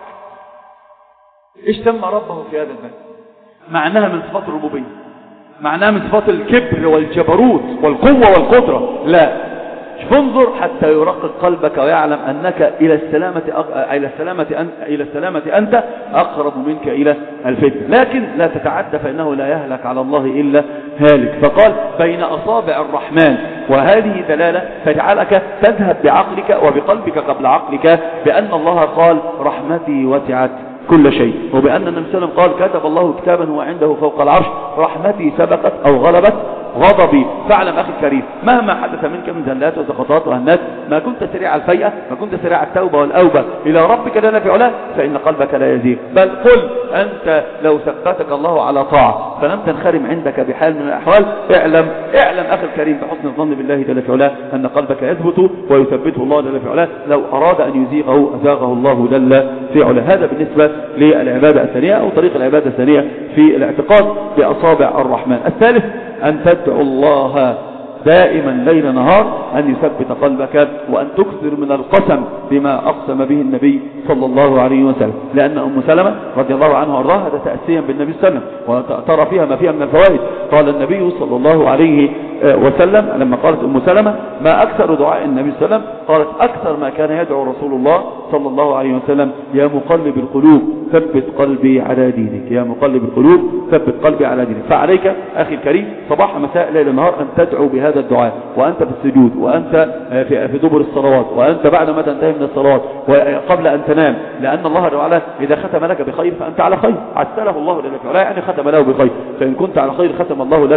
اشتم ربه في هذا الباب، معناها من صفات الربوبية، معناها من صفات الكبر والجبروت والقوة والقدرة. لا، فانظر حتى يرقق قلبك ويعلم أنك إلى السلامة إلى السلامة أنت إلى السلامة أنت أقرب منك إلى الفتنة، لكن لا تتعدى فإنه لا يهلك على الله إلا هالك. فقال بين أصابع الرحمن، وهذه دلالة تجعلك تذهب بعقلك وبقلبك قبل عقلك بأن الله قال رحمتي وسعت كل شيء، وبأن النبي صلى الله عليه وسلم قال كتب الله كتابا هو عنده فوق العرش رحمتي سبقت أو غلبت غضبي. فاعلم أخي الكريم مهما حدث منك من زلات وسقطات وهنات ما كنت سريع الفيئة، ما كنت سريع التوبة والأوبة إلى ربك جل في علاه، فإن قلبك لا يزيغ. بل قل أنت لو ثبتك الله على طاعة فلم تنخرم عندك بحال من الأحوال، اعلم اعلم أخي الكريم بحسن الظن بالله جل في علاه أن قلبك يثبت ويثبته الله جل في علاه. لو أراد أن يزيغه أزاغه الله جل في علاه. هذا بالنسبة للعبادة الثانية أو طريق العبادة الثانية في الاعتقاد بأصابع الرحمن. الثالث أن تدعو الله دائما ليل نهار أن يثبت قلبك، وأن تكثر من القسم بما أقسم به النبي صلى الله عليه وسلم، لأن أم سلمة رضي الله عنها وارضاها هذا تأسيا بالنبي صلى الله عليه وسلم وترى فيها ما فيها من الفوائد. قال النبي صلى الله عليه وسلم لما قالت أم سلمة ما أكثر دعاء النبي صلى الله عليه وسلم؟ قالت أكثر ما كان يدعو رسول الله صلى الله عليه وسلم يا مقلب القلوب ثبت قلبي على دينك، يا مقلب القلوب ثبت قلبي على دينك. فعليك أخي الكريم صباح مساء ليل نهار أن تدعو بهذا الدعاء، وأنت في السجود، وأنت في دبر الصلوات، وأنت بعد ما تنتهي من الصلوات، وقبل أن تنام، لأن الله تعالى إذا ختم لك بخير فأنت على خير، عسله الله جل وعلا يعني ختم له بخير، فإن كنت على خير ختم الله لك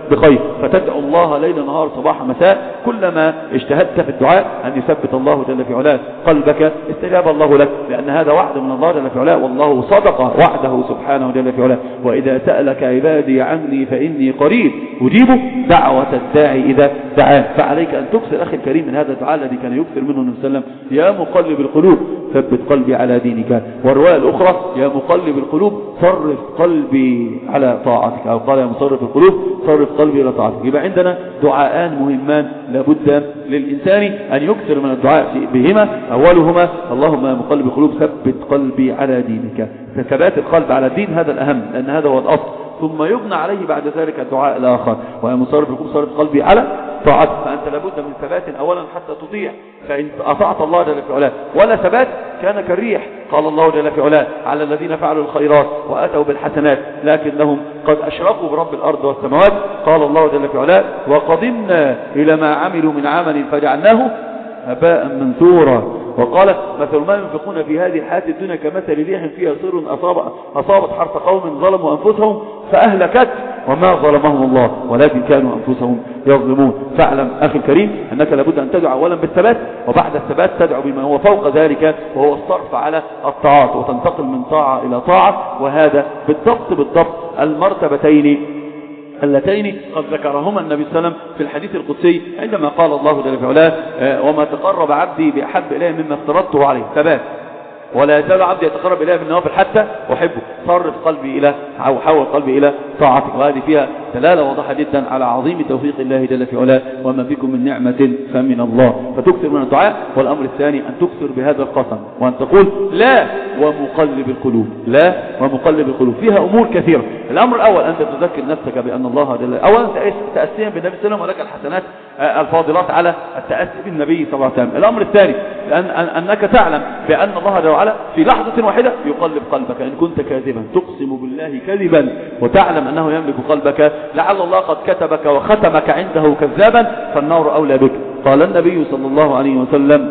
بخير، فتدعو الله ليل نهار صباح مساء، كلما اجتهدت في الدعاء أن يثبت الله جل في علاه قلبك استجاب الله لك، لأن هذا وعد من الله جل في علاه، والله صدق وعده سبحانه جل في علاه. وإذا سألك عبادي عني فإني قريب أجيب دعوة الداعي إذا دعان. فعليك أن تكثر أخي الكريم من هذا الدعاء الذي كان يكثر منه النبي صلى الله عليه وسلم: يا مقلب القلوب ثبت قلبي على دينك. والرواية الأخرى: يا مقلب القلوب صرف قلبي على طاعتك، أو قال: يا مصرف القلوب صرف قلبي على طاعتك. يبقى عندنا دعاءان مهمان لابد للإنسان أن يكثر من الدعاء بهما. أولهما: اللهم يا مقلب القلوب ثبت قلبي على دينك. فثبات القلب على الدين هذا الأهم، لأن هذا هو الأصل، ثم يبنى عليه بعد ذلك الدعاء الآخر: ويا مصرف القلوب صرف قلبي على طاعتك. فأنت لابد من ثبات أولا حتى تطيع، فإن أطعت الله جل في علاه ولا ثبات كان كالريح. قال الله جل في علاه: على الذين فعلوا الخيرات وأتوا بالحسنات لكنهم قد أشركوا برب الأرض والسماوات. قال الله جل في علاه: وقدمنا إلى ما عملوا من عمل فجعلناه هباء منثورا. وقال: مثل ما ينفقون في هذه الحياة الدنيا كمثل ريح فيها صر أصاب أصابت حرث قوم ظلموا أنفسهم فأهلكت وما ظلمهم الله ولكن كانوا أنفسهم يظلمون. فاعلم أخي الكريم أنك لابد أن تدعو أولا بالثبات، وبعد الثبات تدعو بما هو فوق ذلك، وهو الصرف على الطاعات، وتنتقل من طاعة إلى طاعة. وهذا بالضبط بالضبط المرتبتين اللتين قد ذكرهما النبي صلى الله عليه وسلم في الحديث القدسي، عندما قال الله جل في علاه: وما تقرب عبدي بأحب إليه مما افترضته عليه. ثبات: ولا يزال عبدي يتقرب إليه بالنوافل حتى أحبه. صرف قلبي إلى أو حول قلبي إلى طاعتك. وهذه فيها دلالة واضحة جدا على عظيم توفيق الله جل في علاه: وما بكم من نعمة فمن الله. فتكثر من الدعاء. والأمر الثاني أن تكثر بهذا القسم، وأن تقول: لا ومقلب القلوب، لا ومقلب القلوب. فيها أمور كثيرة. الأمر الأول أنت تذكر نفسك بأن الله جل أولا تأسيا بالنبي صلى الله عليه وسلم، ولك الحسنات الفاضلات على التأسي بالنبي صلى الله عليه وسلم. الأمر الثاني أن أنك تعلم بأن الله جل وعلا في لحظة واحدة يقلب قلبك. إن كنت كاذبا تقسم بالله كذبا وتعلم أنه يملك قلبك، لعل الله قد كتبك وختمك عنده كذابا، فالنار أولى بك. قال النبي صلى الله عليه وسلم: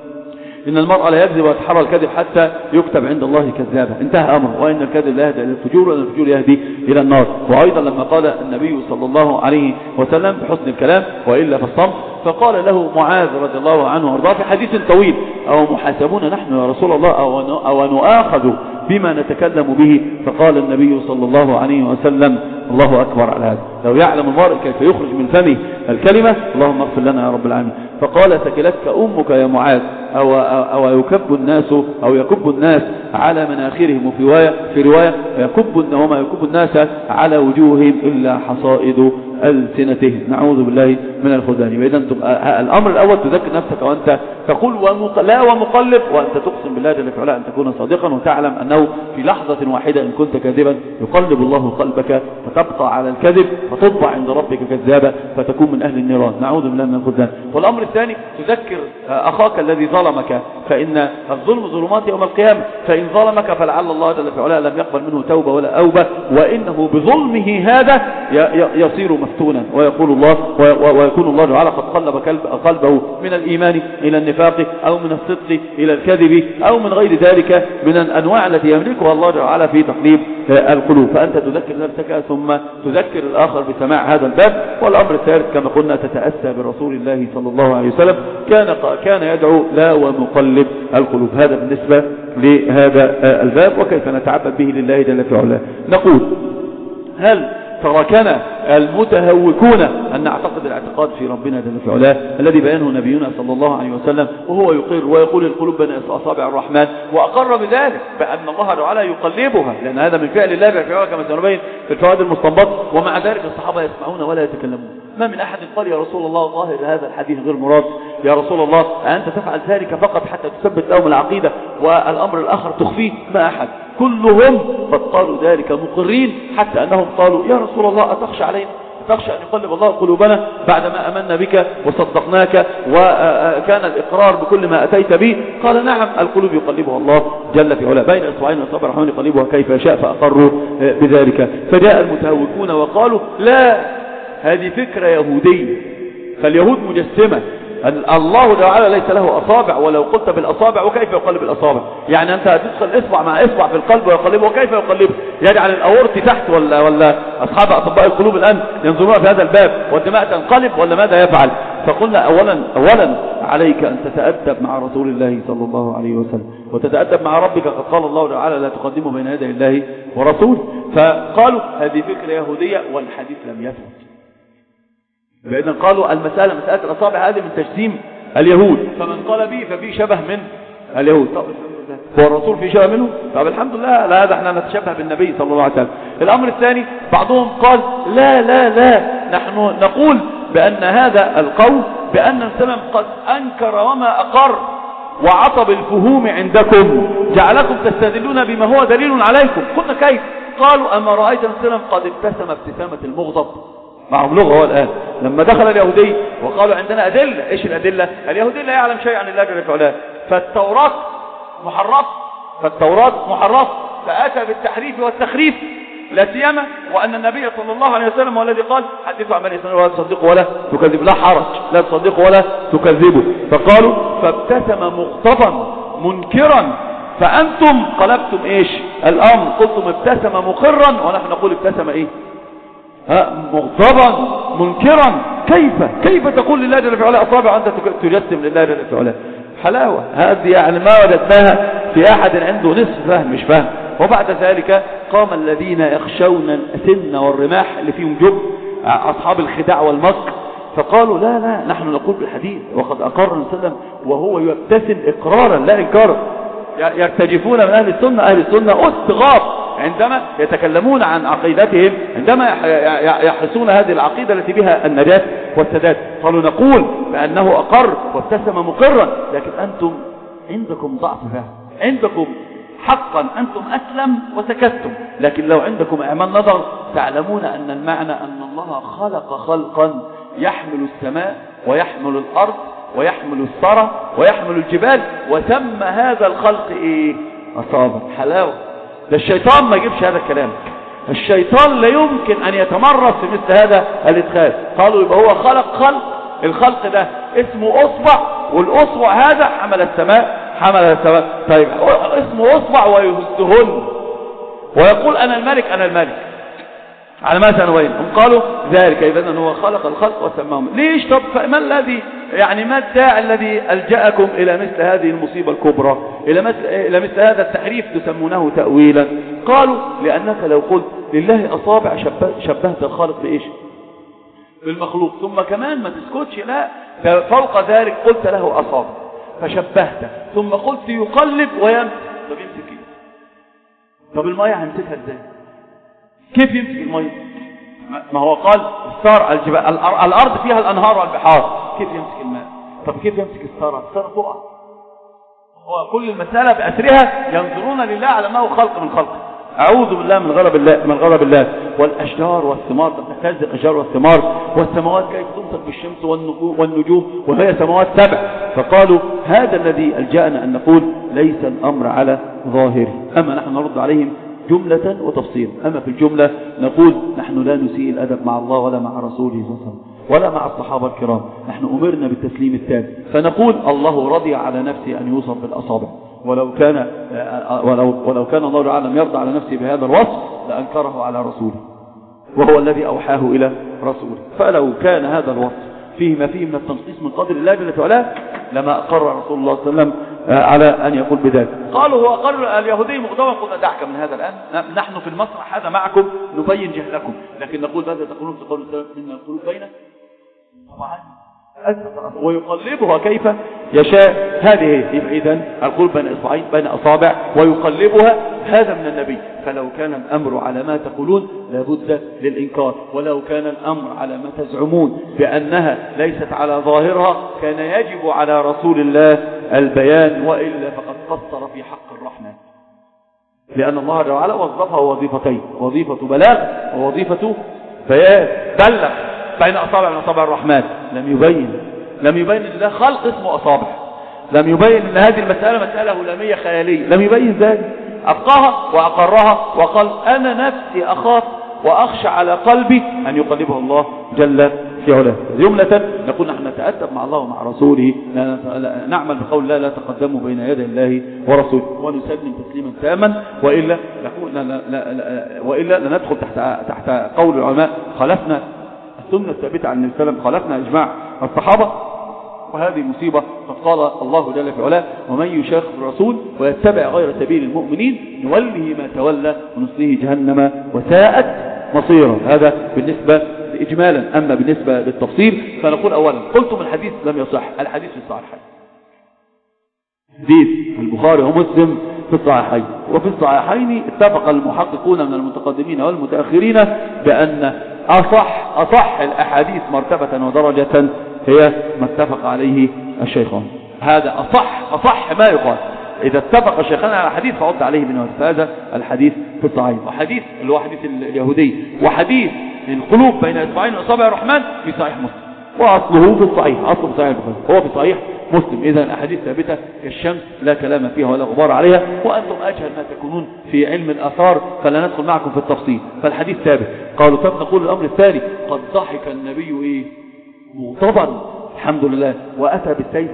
إن المرء لا يكذب ويتحرى الكذب حتى يكتب عند الله كذابا. انتهى أمره. وإن الكذب لا يهدي إلى الفجور، وإن الفجور يهدي إلى النار. وأيضا لما قال النبي صلى الله عليه وسلم بحسن الكلام: وإلا فالصمت. فقال له معاذ رضي الله عنه وارضاه في حديث طويل: أو محاسبون نحن يا رسول الله أو نؤاخذ بما نتكلم به؟ فقال النبي صلى الله عليه وسلم: الله أكبر على هذا، لو يعلم المرء كيف يخرج من فمه الكلمة اللهم اغفر لنا يا رب العالمين. فقال: ثكلتك أمك يا معاذ، أو, أو يكب الناس أو يكب الناس على مناخرهم، وفي رواية في رواية يكب وما يكب الناس على وجوههم إلا حصائد ألسنتهم. نعوذ بالله من الخذلان. وإذا الأمر الأول تذكر نفسك وأنت تقول ومق... لا ومقلب، وأنت تقسم بالله جل وعلا أن تكون صادقا، وتعلم أنه في لحظة واحدة إن كنت كاذبا يقلب الله قلبك فتبقى على الكذب، فتطبع عند ربك كذابا، فتكون من أهل النيران. نعوذ بالله من الخذلان. والأمر الثاني تذكر أخاك الذي ظلمك، فإن الظلم ظلمات يوم القيامة. فإن ظلمك فلعل الله جل وعلا لم يقبل منه توبة ولا أوبة، وإنه بظلمه هذا يصير مفتونا، ويقول الله ويكون الله تعالى قد قلب قلبه من الإيمان إلى النفاق، أو من الصدق إلى الكذب، أو من غير ذلك من الأنواع التي يملكها الله تعالى في تقليب القلوب. فأنت تذكر نفسك ثم تذكر الآخر بسماع هذا الباب. والأمر الثالث كما قلنا تتأسى برسول الله صلى الله عليه وسلم، كان كان يدعو لا ومقلب القلوب. هذا بالنسبة لهذا الباب، وكيف نتعبد به لله جل في علاه. نقول: هل تركنا المتهوكون أن نعتقد الاعتقاد في ربنا جل في علاه الذي بيانه نبينا صلى الله عليه وسلم، وهو يقر ويقول القلوب بين أصابع الرحمن، وأقر بذلك بأن الله تعالى يقلبها، لأن هذا من فعل الله جل في علاه كما سنبين في الفوائد المستنبطة. ومع ذلك الصحابة يسمعون ولا يتكلمون. ما من أحد قال: يا رسول الله ظاهر هذا الحديث غير مراد، يا رسول الله أنت تفعل ذلك فقط حتى تثبت لهم العقيدة والأمر الآخر تخفيه؟ ما أحد، كلهم قد قالوا ذلك مقرين، حتى أنهم قالوا: يا رسول الله أتخشى علينا، تخشى أن يقلب الله قلوبنا بعدما أمنا بك وصدقناك وكان الإقرار بكل ما أتيت به؟ قال: نعم، القلوب يقلبها الله جل في علاه بين إصبعين من أصابع الرحمن يقلبها كيف يشاء، فأقروا بذلك. فجاء المتهوكون وقالوا: لا، هذه فكرة يهودية، فاليهود مجسمة، الله تعالى ليس له أصابع، ولو قلت بالأصابع وكيف يقلب الأصابع؟ يعني أنت هتدخل إصبع مع إصبع في القلب ويقلبه، وكيف يقلبه؟ يجعل الأورط تحت، ولا ولا أصحاب أطباء القلوب الآن ينظرون في هذا الباب والدماء تنقلب، ولا ماذا يفعل؟ فقلنا أولا أولا عليك أن تتأدب مع رسول الله صلى الله عليه وسلم، وتتأدب مع ربك. قد قال الله تعالى لا تقدموا بين يدي الله ورسوله. فقالوا هذه فكرة يهودية والحديث لم يثبت. فإذا قالوا المسألة مسألة الأصابع هذه من تجسيم اليهود، فمن قال به ففي شبه من اليهود. طب هو الرسول في شبه منه؟ طب الحمد لله، لا هذا احنا نتشبه بالنبي صلى الله عليه وسلم. الأمر الثاني بعضهم قال لا لا لا نحن نقول بأن هذا القول بأن السلام قد أنكر وما أقر وعطب الفهوم عندكم جعلكم تستدلون بما هو دليل عليكم. قلنا كيف؟ قالوا أما رأيت السلام قد ابتسم ابتسامة المغضب. معهم لغة هو الآن لما دخل اليهودي وقالوا عندنا أدلة. إيش الأدلة؟ اليهودي لا يعلم شيء عن الله جل وعلا، فالتوراة محرف فالتوراة محرف فأتى بالتحريف والتخريف، لا سيما وأن النبي صلى الله عليه وسلم هو الذي قال حدثوا عن بني إسرائيل ولا تصدقوا ولا تكذبوا. لا حرج، لا تصدقوا ولا تكذبوا. فقالوا فابتسم مغضبا منكرا، فأنتم قلبتم إيش الأمر؟ قلتم ابتسم مقرا، ونحن نقول ابتسم إيه مغضبا منكرا. كيف كيف تقول لله جل وعلا أصابع وأنت تجسم لله جل وعلا؟ حلاوة هذه يعني ما وجدناها في أحد عنده نصف فهم مش فهم. وبعد ذلك قام الذين يخشون الأسن والرماح اللي فيهم جب أصحاب الخداع والمكر، فقالوا لا لا نحن نقول بالحديث، وقد أقر النبي صلى الله عليه وسلم وهو يبتسم إقرارا لا إنكارا. يرتجفون من أهل السنة أهل السنة استغاث عندما يتكلمون عن عقيدتهم، عندما يحسون هذه العقيدة التي بها النجاة والسداد. قالوا نقول بأنه أقر وابتسم مقرا، لكن أنتم عندكم ضعف فهم، عندكم حقا أنتم أسلم وسكتتم، لكن لو عندكم أعمال نظر تعلمون أن المعنى أن الله خلق خلقا يحمل السماء ويحمل الأرض ويحمل الثرى ويحمل الجبال، وسمى هذا الخلق إيه؟ أصابع. حلاوة. ده الشيطان ما يجيبش هذا الكلام، الشيطان لا يمكن أن يتمرس في مثل هذا الإدخال. قالوا يبقى هو خلق خلق، الخلق ده اسمه أصبع، والأصبع هذا حمل السماء حمل السماء. طيب اسمه أصبع ويهزهن ويقول أنا الملك أنا الملك على ما سنوين. هم قالوا ذلك إذن هو خلق الخلق وسماهم. ليش؟ طب ما الذي يعني ما الداعي الذي ألجأكم إلى مثل هذه المصيبة الكبرى، إلى مثل, إلى مثل هذا التحريف تسمونه تأويلا؟ قالوا لأنك لو قلت لله أصابع شبه شبهت الخالق بإيش؟ بالمخلوق. ثم كمان ما تسكتش، لا فوق ذلك قلت له أصابع فشبهته، ثم قلت يقلب ويمسك. طب يمسك ايه؟ طب المية هيمسكها ازاي؟ كيف يمسك المية؟ ما هو قال الثار الجبال الأرض فيها الأنهار والبحار، كيف يمسك الماء؟ طب كيف يمسك الثار؟ الثار تقع. هو كل المسألة بأسرها ينظرون لله على أنه خلق من خلقه. أعوذ بالله من غضب الله من غضب الله. والأشجار والثمار تهتز الأشجار والثمار، والسماوات كيف تمسك بالشمس والنجوم وهي سماوات سبع. فقالوا هذا الذي ألجأنا أن نقول ليس الأمر على ظاهره. أما نحن نرد عليهم جملة وتفصيل. أما في الجملة نقول نحن لا نسيء الأدب مع الله ولا مع رسوله صلى الله عليه وسلم ولا مع الصحابة الكرام، نحن أمرنا بالتسليم التام. فنقول الله رضي على نفسه أن يوصف بالأصابع، ولو كان ولو, ولو كان الله تعالى لم يرضى على نفسه بهذا الوصف لأنكره على رسوله، وهو الذي أوحاه إلى رسوله. فلو كان هذا الوصف فيه ما فيه من التنقيص من قدر الله جل وعلا لما أقر رسول الله صلى الله عليه وسلم على أن يقول بذلك. قالوا هو أقر اليهودي مغضبا. قلنا دعك من هذا الآن، نحن في المسرح هذا معكم نبين جهلكم، لكن نقول ماذا تقولون في قول السلام من القلوب بينه طبعا ويقلبها كيف يشاء. هذه إذن القلوب بين إصبعين بين أصابع ويقلبها، هذا من النبي. فلو كان الأمر على ما تقولون لابد للإنكار، ولو كان الأمر على ما تزعمون بأنها ليست على ظاهرها كان يجب على رسول الله البيان، وإلا فقد قصر في حق الرحمن، لأن الله تعالى وظفها وظيفتين، وظيفة بلاغ ووظيفة بيان. بلغ بين أصابع من أصابع الرحمن، لم يبين لم يبين الله خلق اسمه أصابع، لم يبين أن هذه المسألة مسألة هلامية خيالية، لم يبين ذلك. أبقاها وأقرها وقال أنا نفسي أخاف وأخشى على قلبي أن يقلبه الله جل في علاه. جملة نقول نحن نتأدب مع الله ومع رسوله، نعمل بقول الله لا تقدموا بين يدي الله ورسوله، ونسلم تسليما تاما، وإلا لا لا لا وإلا لندخل تحت تحت قول العلماء خلفنا السنة الثابتة عن النبي صلى الله عليه وسلم، خلفنا إجماع الصحابة، وهذه مصيبة. فقال الله جل في علاه ومن يشاقق الرسول ويتبع غير سبيل المؤمنين نوله ما تولى ونصله جهنم وساءت مصيرا. هذا بالنسبة إجمالا. أما بالنسبة للتفصيل فنقول أولا قلتم الحديث لم يصح، الحديث في الصحيحين، حديث البخاري ومسلم في الصحيحين، وفي الصحيحين اتفق المحققون من المتقدمين والمتأخرين بأن أصح أصح الأحاديث مرتبة ودرجة هي ما اتفق عليه الشيخان. هذا أصح أصح ما يقال. إذا اتفق الشيخان على حديث فعد عليه بنوع. فهذا الحديث في الصحيح، وحديث اللي هو حديث اليهودي، وحديث القلوب بين إصبعين وأصابع الرحمن في صحيح مسلم، وأصله في الصحيح، أصله في صحيح البخاري، هو في صحيح مسلم. إذا الأحاديث ثابتة كالشمس لا كلام فيها ولا غبار عليها، وأنتم أجهل ما تكونون في علم الآثار، فلا ندخل معكم في التفصيل. فالحديث ثابت. قالوا طب نقول الأمر الثاني قد ضحك النبي إيه مغضبا الحمد لله وأتى بالسيف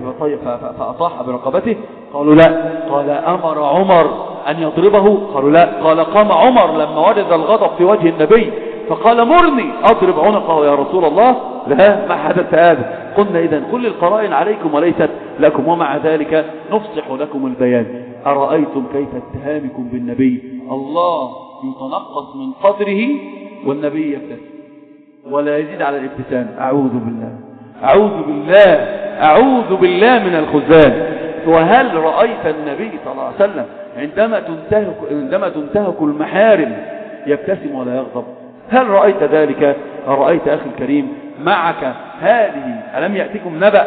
فأطاح برقبته. قالوا لا. قال أمر عمر أن يضربه. قالوا لا. قال قام عمر لما وجد الغضب في وجه النبي فقال مرني أضرب عنقه يا رسول الله. لا، ما حدث هذا. قلنا إذن كل القرائن عليكم وليست لكم، ومع ذلك نفصح لكم البيان. أرأيتم كيف اتهامكم بالنبي؟ الله يتنقص من قدره والنبي يبتسم ولا يزيد على الابتسام. أعوذ بالله أعوذ بالله أعوذ بالله من الخزان. وهل رأيت النبي صلى الله عليه وسلم عندما تنتهك, عندما تنتهك المحارم يبتسم ولا يغضب؟ هل رأيت ذلك؟ رأيت أخي الكريم معك هذه؟ ألم يأتكم نبأ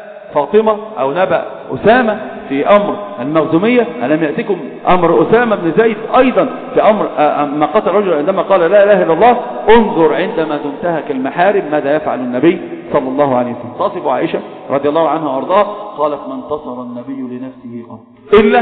فاطمة أو نبأ أسامة في أمر المخزومية؟ ألم يأتكم أمر أسامة بن زيد أيضا في أمر ما قتل رجل عندما قال لا إله إلا الله؟ انظر عندما تنتهك المحارم ماذا يفعل النبي صلى الله عليه وسلم. تصف عائشة رضي الله عنها وارضاها قالت ما انتصر النبي لنفسه قط إلا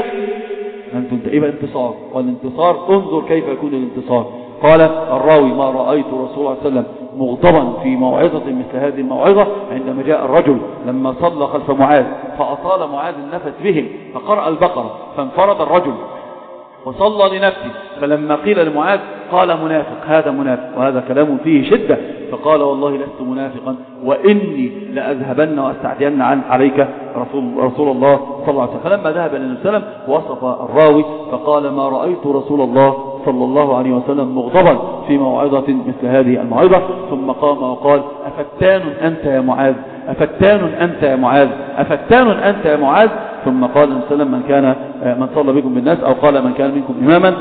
أن تنتهي. يبقى انتصار، والانتصار انظر كيف يكون الانتصار. قال الراوي ما رأيت رسول الله صلى الله عليه وسلم مغضبا في موعظة مثل هذه الموعظة عندما جاء الرجل لما صلى خلف معاذ فأطال معاذ النفس بهم فقرأ البقرة فانفرد الرجل وصلى لنفسه، فلما قيل لمعاذ قال منافق، هذا منافق، وهذا كلام فيه شدة. فقال والله لست منافقا وإني لأذهبن وأستعدين عن عليك رسول, رسول الله صلى الله عليه وسلم. فلما ذهب النبي صلى الله عليه وسلم وصف الراوي فقال ما رأيت رسول الله صلى الله عليه وسلم مغضبا في موعظة مثل هذه الموعظة. ثم قام وقال أفتان أنت يا معاذ، أفتان أنت يا معاذ، أفتان أنت يا معاذ. ثم قال النبي صلى الله عليه وسلم من كان من صلى بكم بالناس أو قال من كان منكم إماما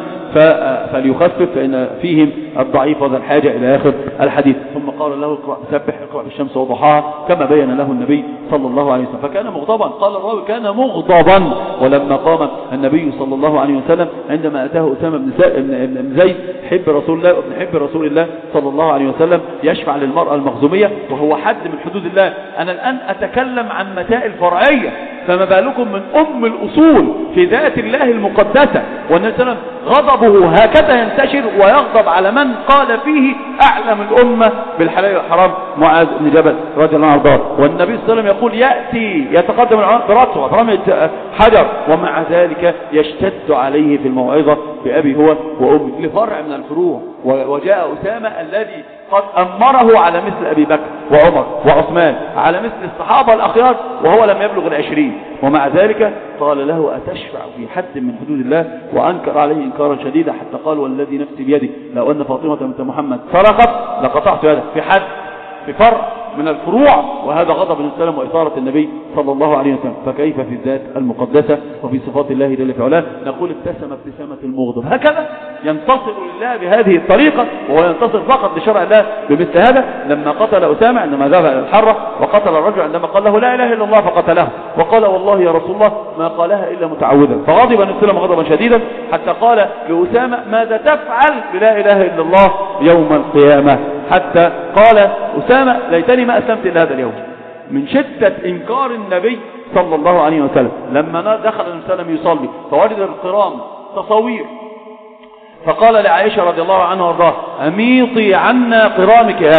فليخفف فإن فيهم الضعيف وذا الحاجة إلى آخر الحديث. ثم قال له اقرأ سبح اقرأ بالشمس وضحاها كما بين له النبي صلى الله عليه وسلم. فكان مغضبا. قال الراوي كان مغضبا. ولما قام النبي صلى الله عليه وسلم عندما أتاه أسامة بن زيد حب رسول الله ابن حب رسول الله صلى الله عليه وسلم يشفع للمرأة المخزومية وهو حد من حدود الله. أنا الآن أتكلم عن مسائل فرعية، فما بالكم من أم الأصول في ذات الله المقدسة. والنبي صلى الله عليه وسلم غضبه هكذا ينتشر ويغضب على من قال فيه أعلم الأمة بالحلال والحرام معاذ بن جبل رضي الله عنه. والنبي صلى الله عليه وسلم يقول يأتي يتقدم العلماء برأسه برمي حجر ومع ذلك يشتد عليه في الموعظة بأبي هو وأمي لفرع من الفروع. وجاء أسامة الذي قد أمره على مثل أبي بكر وعمر وعثمان على مثل الصحابة الأخيار وهو لم يبلغ العشرين، ومع ذلك قال له أتشفع في حد من حدود الله؟ وأنكر عليه إنكارا شديدا حتى قال والذي نفسي بيده لو أن فاطمة بنت محمد سرقت لقطعت يده في حد في فرع من الفروع. وهذا غضب النبي صلى الله عليه وسلم وإثارة النبي صلى الله عليه وسلم. فكيف في الذات المقدسة وفي صفات الله جل في علاه؟ نقول ابتسم ابتسامة المغضب. هكذا ينتصر لله بهذه الطريقة، وهو ينتصر فقط لشرع الله بمثل هذا. لما قتل أسامة عندما ذهب إلى الحرة وقتل الرجل عندما قال له لا إله إلا الله فقتله وقال والله يا رسول الله ما قالها إلا متعوذا. فغضب النبي صلى الله عليه وسلم غضبا شديدا حتى قال لأسامة ماذا تفعل بلا إله إلا الله يوم القيامة؟ حتى قال أسامة ليتني ما أسلمت إلا هذا اليوم، من شدة إنكار النبي صلى الله عليه وسلم. لما دخل النبي صلى الله عليه وسلم يصلي فوجد القرام تصوير فقال لعائشة رضي الله عنها وارضاها أميطي عنا قرامك هذا.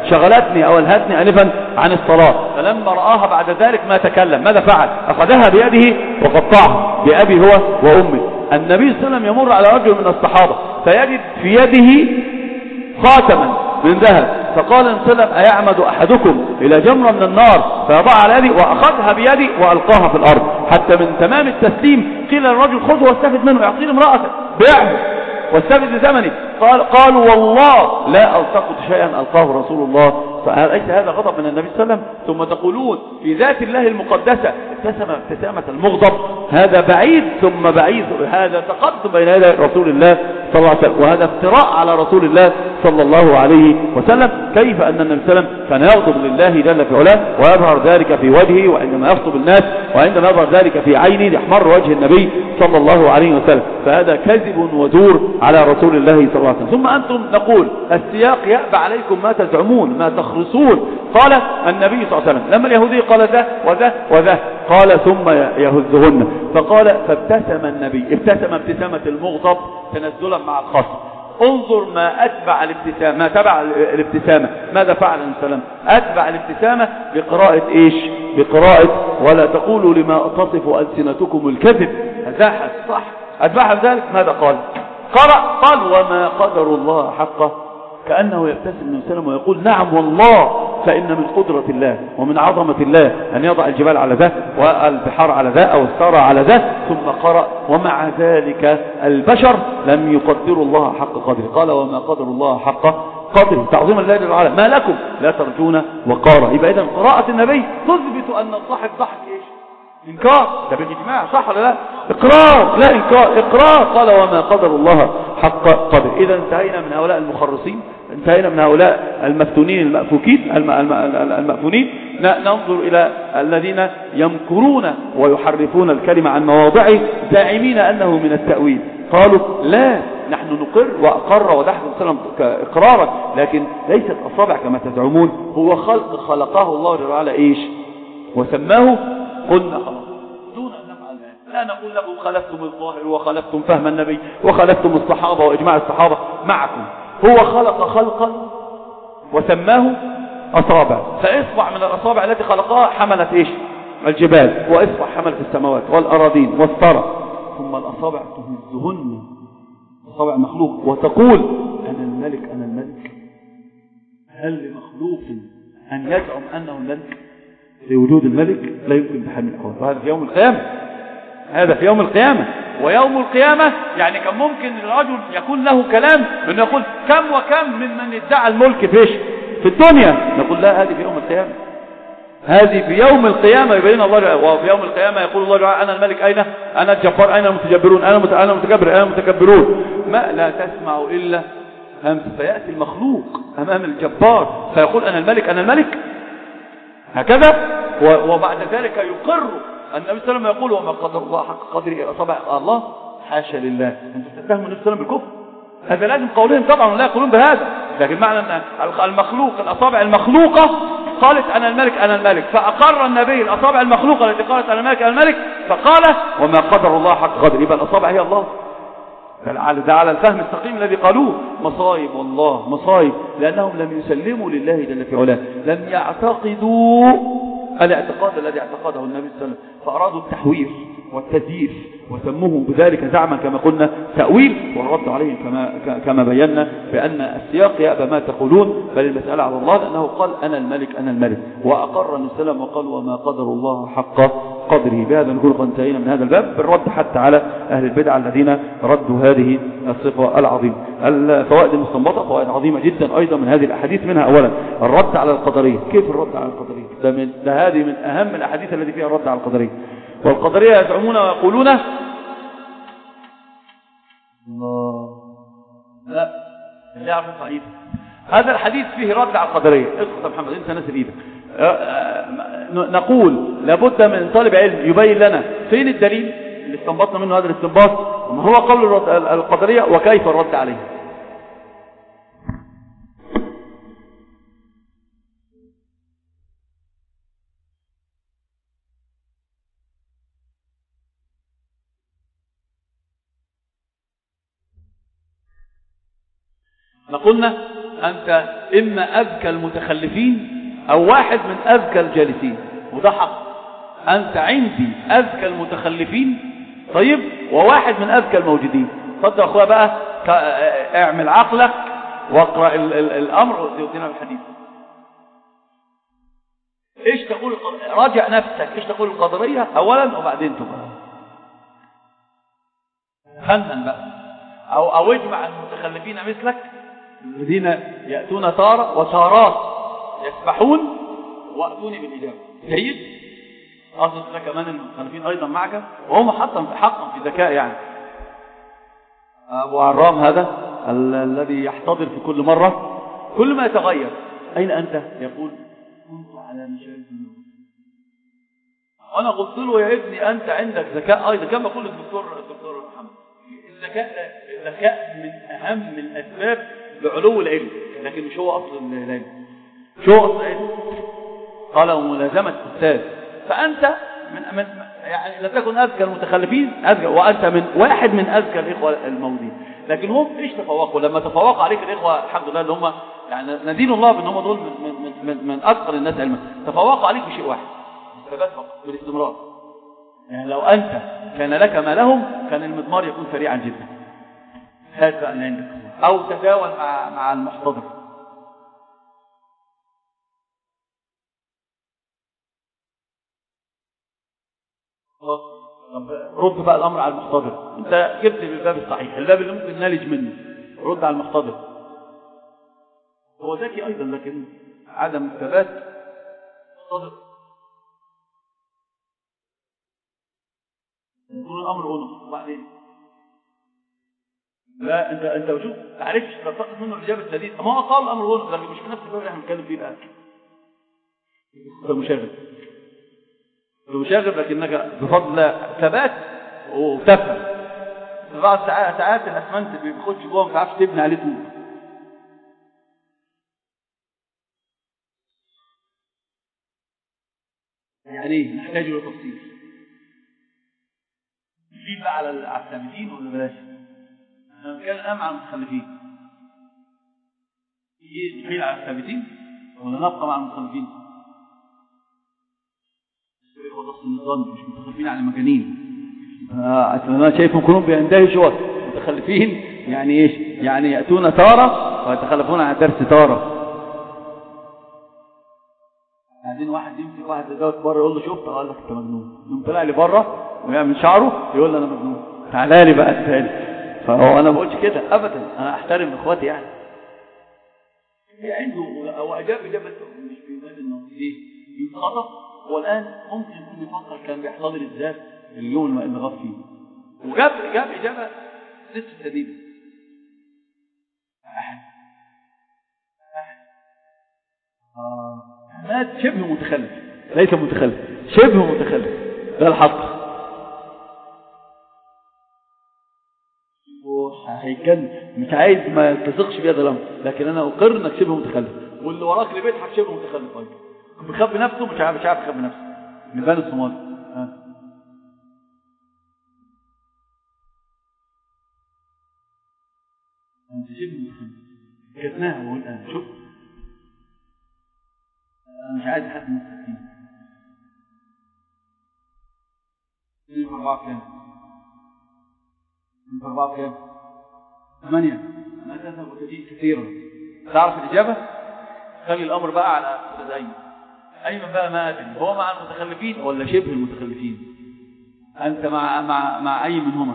شغلتني أو ألهتني أنفا عن الصلاة. فلما رآها بعد ذلك ما تكلم. ماذا فعل؟ أخذها بيده وقطعها بأبي هو وأمي. النبي صلى الله عليه وسلم يمر على رجل من الصحابة فيجد في يده خاتما من ذهب، فقال صلى الله عليه وسلم أيعمد أحدكم إلى جمرة من النار فيضع على يدي، وأخذها بيدي وألقاها في الأرض. حتى من تمام التسليم قيل للرجل خذه واستفد منه، يعطيه امرأته بيعه واستفد بثمنه. قال قالوا والله لا ألتقط شيئا ألقاه رسول الله. فأليس هذا غضب من النبي صلى الله عليه وسلم؟ ثم تقولون في ذات الله المقدسة ابتسم ابتسامة المغضب، هذا بعيد ثم بعيد، هذا تقدم بين يدي رسول الله صلى الله عليه وسلم، وهذا افتراء على رسول الله صلى الله عليه وسلم. كيف أن النبي صلى الله عليه وسلم كان يغضب لله جل في علاه ويظهر ذلك في وجهه وعندما يخطب الناس، وعندما يظهر ذلك في عينه يحمر وجه النبي صلى الله عليه وسلم. فهذا كذب وزور على رسول الله صلى الله عليه وسلم. ثم أنتم نقول السياق يأبى عليكم ما تزعمون ما تخرصون. قال النبي صلى الله عليه وسلم لما اليهودي قال ذا وذا وذا قال ثم يهزهن، فقال فابتسم النبي ابتسم ابتسامة المغضب تنزلا مع الخصم. انظر ما أتبع الابتسامة، ما تبع الابتسامة. ماذا فعل النبي صلى الله عليه وسلم؟ أتبع الابتسامة بقراءة إيش؟ بقراءة ولا تقولوا لما تصف ألسنتكم الكذب. هذا صح. أتبعها بذلك ماذا قال؟ قرأ قال وما قدر الله حقه، كأنه يبتسم النبي صلى الله عليه وسلم ويقول نعم والله، فإن من قدرة الله ومن عظمة الله أن يضع الجبال على ذا والبحار على ذا أو الثرى على ذا. ثم قرأ ومع ذلك البشر لم يقدروا الله حق قدره. قال وما قدر الله حق قدره تعظيما لله جل وعلا، ما لكم لا ترجون وقارا. يبقى إذن قراءة النبي تثبت أن الضحك ضحك إيش؟ إنكار. ده بالإجماع صح ولا لا؟ إقرار لا إنكار، إقرار. قال وما قدر الله حق قدره. إذا انتهينا من هؤلاء المخرصين، انتهينا من هؤلاء المفتونين المأفوكين المأفونين. ننظر إلى الذين يمكرون ويحرفون الكلمة عن مواضعه زاعمين أنه من التأويل. قالوا لا نحن نقر وأقر ونحن نسلم إقرارا، لكن ليست أصابع كما تزعمون. هو خلق خلقه الله جل وعلا إيش وسماه قلنا خلاص دون أن نفعل ذلك. لا نقول لكم خلفتم الظاهر وخلفتم فهم النبي وخلفتم الصحابة وإجماع الصحابة معكم. هو خلق خلقا وسماه أصابع، فإصبع من الأصابع التي خلقها حملت إيش؟ الجبال، وإصبع حملت السماوات والأراضين والثرى. ثم الأصابع تهزهن أصابع مخلوق وتقول أنا الملك أنا الملك. هل لمخلوق أن يزعم أنه الملك في وجود الملك؟ لا يمكن بحال من الأحوال. وهذا في يوم القيامة، هذا في يوم القيامة. ويوم القيامة يعني كان ممكن الرجل يكون له كلام انه يقول كم وكم من من ادعى الملك فيش في الدنيا. نقول لا، هذه في يوم القيامة، هذه في يوم القيامة يبين الله. وفي يوم القيامة يقول الله تعالى أنا الملك أين أنا الجبار أين المتجبرون أنا مت... أنا متكبر أنا المتكبرون. ما لا تسمع إلا همس. فيأتي المخلوق أمام الجبار فيقول أنا الملك أنا الملك هكذا. وبعد ذلك يقر النبي صلى الله عليه وسلم يقول وما قدر الله حق قدره أصابع الله. حاشا لله، أنت تتهم النبي صلى الله عليه وسلم بالكفر. هذا لازم قولهم طبعا لا يقولون بهذا، لكن معنى أن المخلوق الأصابع المخلوقة قالت أنا الملك أنا الملك، فأقر النبي الأصابع المخلوقة التي قالت أنا الملك أنا الملك، فقال وما قدر الله حق قدره. يبقى الأصابع هي الله. ده على الفهم السقيم الذي قالوه. مصايب والله مصايب، لأنهم لم يسلموا لله جل في علاه، لم يعتقدوا الاعتقاد الذي اعتقده النبي صلى الله عليه وسلم، فأرادوا التحوير والتزييف وسموه بذلك زعما كما قلنا تأويل، والرد عليهم كما كما بينا بأن السياق يأبى ما تقولون، بل المسألة على الله، لأنه قال أنا الملك أنا الملك، وأقر النبي صلى الله عليه وسلم وقال وما قدر الله حق قدره. بهذا نقول قد انتهينا من هذا الباب بالرد حتى على أهل البدع الذين ردوا هذه الصفة العظيمة. الفوائد المستنبطة فوائد عظيمة جدا أيضا من هذه الأحاديث. منها أولا الرد على القدرية. كيف الرد على القدرية؟ ده, من ده هذه من أهم الأحاديث التي فيها الرد على القدرية. والقدرية يزعمون ويقولون الله لا لا يعرف ضعيف. هذا الحديث فيه رد على القدرية. اسكت محمد انت ناسي ايدك. نقول لابد من طالب علم يبين لنا فين الدليل اللي استنبطنا منه هذا الاستنباط، وما هو قول القدرية وكيف الرد عليه. قلنا أنت إما أذكى المتخلفين أو واحد من أذكى الجالسين، وده حق. أنت عندي أذكى المتخلفين طيب وواحد من أذكى الموجودين. اتفضل أخويا بقى اعمل عقلك واقرأ ال ال الأمر وتدينا الحديث. إيش تقول؟ راجع نفسك، إيش تقول القدرية أولا وبعدين تبقى فنن بقى، أو, أو اجمع المتخلفين مثلك الذين يأتون تارة وتارات يسبحون وأتوني بالإجابة. جيد؟ أصدق لك كمان المتخلفين أيضا معك، وهم حقا في حقا في ذكاء. يعني أبو عرام هذا ال الذي يحتضر في كل مرة كل ما يتغير، أين أنت؟ يقول كنت على مشارف النور. وأنا قلت له يا ابني أنت عندك ذكاء أيضا كما يقول الدكتور الدكتور محمد. الذكاء الذكاء من أهم الأسباب لعلو العلم، لكن مش هو أصل العلم. شو أصل العلم؟ قال وملازمة أستاذ. فأنت من, من يعني لا تكن أذكى المتخلفين أذكى، وأنت من واحد من أذكى الإخوة الموجودين. لكن هم إيش تفوقوا؟ لما تفوق عليك الإخوة الحمد لله اللي هم يعني ندين الله بأن هم دول من, من, من, من أكثر الناس علما، تفوقوا عليك بشيء واحد، الثبات فقط بالاستمرار. يعني لو أنت كان لك ما لهم كان المضمار يكون سريعا جدا. هذا أن عندك أو تتاول مع مع المحتضر. رد بقى الأمر على المحتضر. أنت جبت بالباب الصحيح، الباب اللي ممكن نالج منه، رد على المحتضر. هو ذكي أيضا لكن عدم الثبات صدق. يكون الأمر غنى وبعدين لا أنت أنت وشوف تعرفش تلتقط منه الإجابة السديدة. ما هو قال الأمر غنى لكن مش في نفس الباب اللي احنا بنتكلم فيه الآن. فمشاغب مشاغب لكنك بفضل ثبات وتفهم. بعض ساعات ساعات الاسمنت بيخش جوه ما تعرفش تبني عليه طول. يعني نحتاج له تفصيل. نجيب بقى على الثابتين ولا بلاش؟ انا بتكلم الان عن المتخلفين. يجي نحيل على الثابتين ولا نبقى مع المتخلفين؟ وضغط النظام مش متخلفين عن المجانين. آه انا شايفهم كلهم بيندهشوا متخلفين. يعني ايش؟ يعني ياتون تاره ويتخلفون عن درس تاره. بعدين واحد يمسك واحد يجاوب بره يقول له شفت؟ قال لك انت مجنون. يقوم طلع لي بره ويعمل شعره يقول لي انا مجنون، تعالى لي بقى الثاني. فهو انا ما بقولش كده ابدا، انا احترم اخواتي. يعني هي عنده او اجاب اجابه مش بيبان انه ايه يتخطف. هو الآن ممكن يكون بيفكر كان بيحتضر الذات اليوم اللي غاب فيه وجاب جاب إجابة لسه سديدة. أحد أحد آه شبه متخلف، ليس متخلف، شبه متخلف. ده الحق. هيكن مش عايز ما تثقش بيها ده الأمر، لكن أنا أقر إنك شبه متخلف، واللي وراك اللي بيضحك شبه متخلف أيضا. بيخبي نفسه مش عارف مش عارف يخبي نفسه. نبان الصومالي. ها انت شبه متخلف. كتناها وقول انا شوف انا مش عايز حد مستقيم. اثنين في أربعة كام؟ اثنين في أربعة كام؟ ثمانية. أنا أتذكر وتجيء كثيرا. تعرف الإجابة؟ خلي الأمر بقى على أستاذ أيمن. أيمن بقى ما أدري هو مع المتخلفين ولا شبه المتخلفين؟ أنت مع مع مع أي منهما؟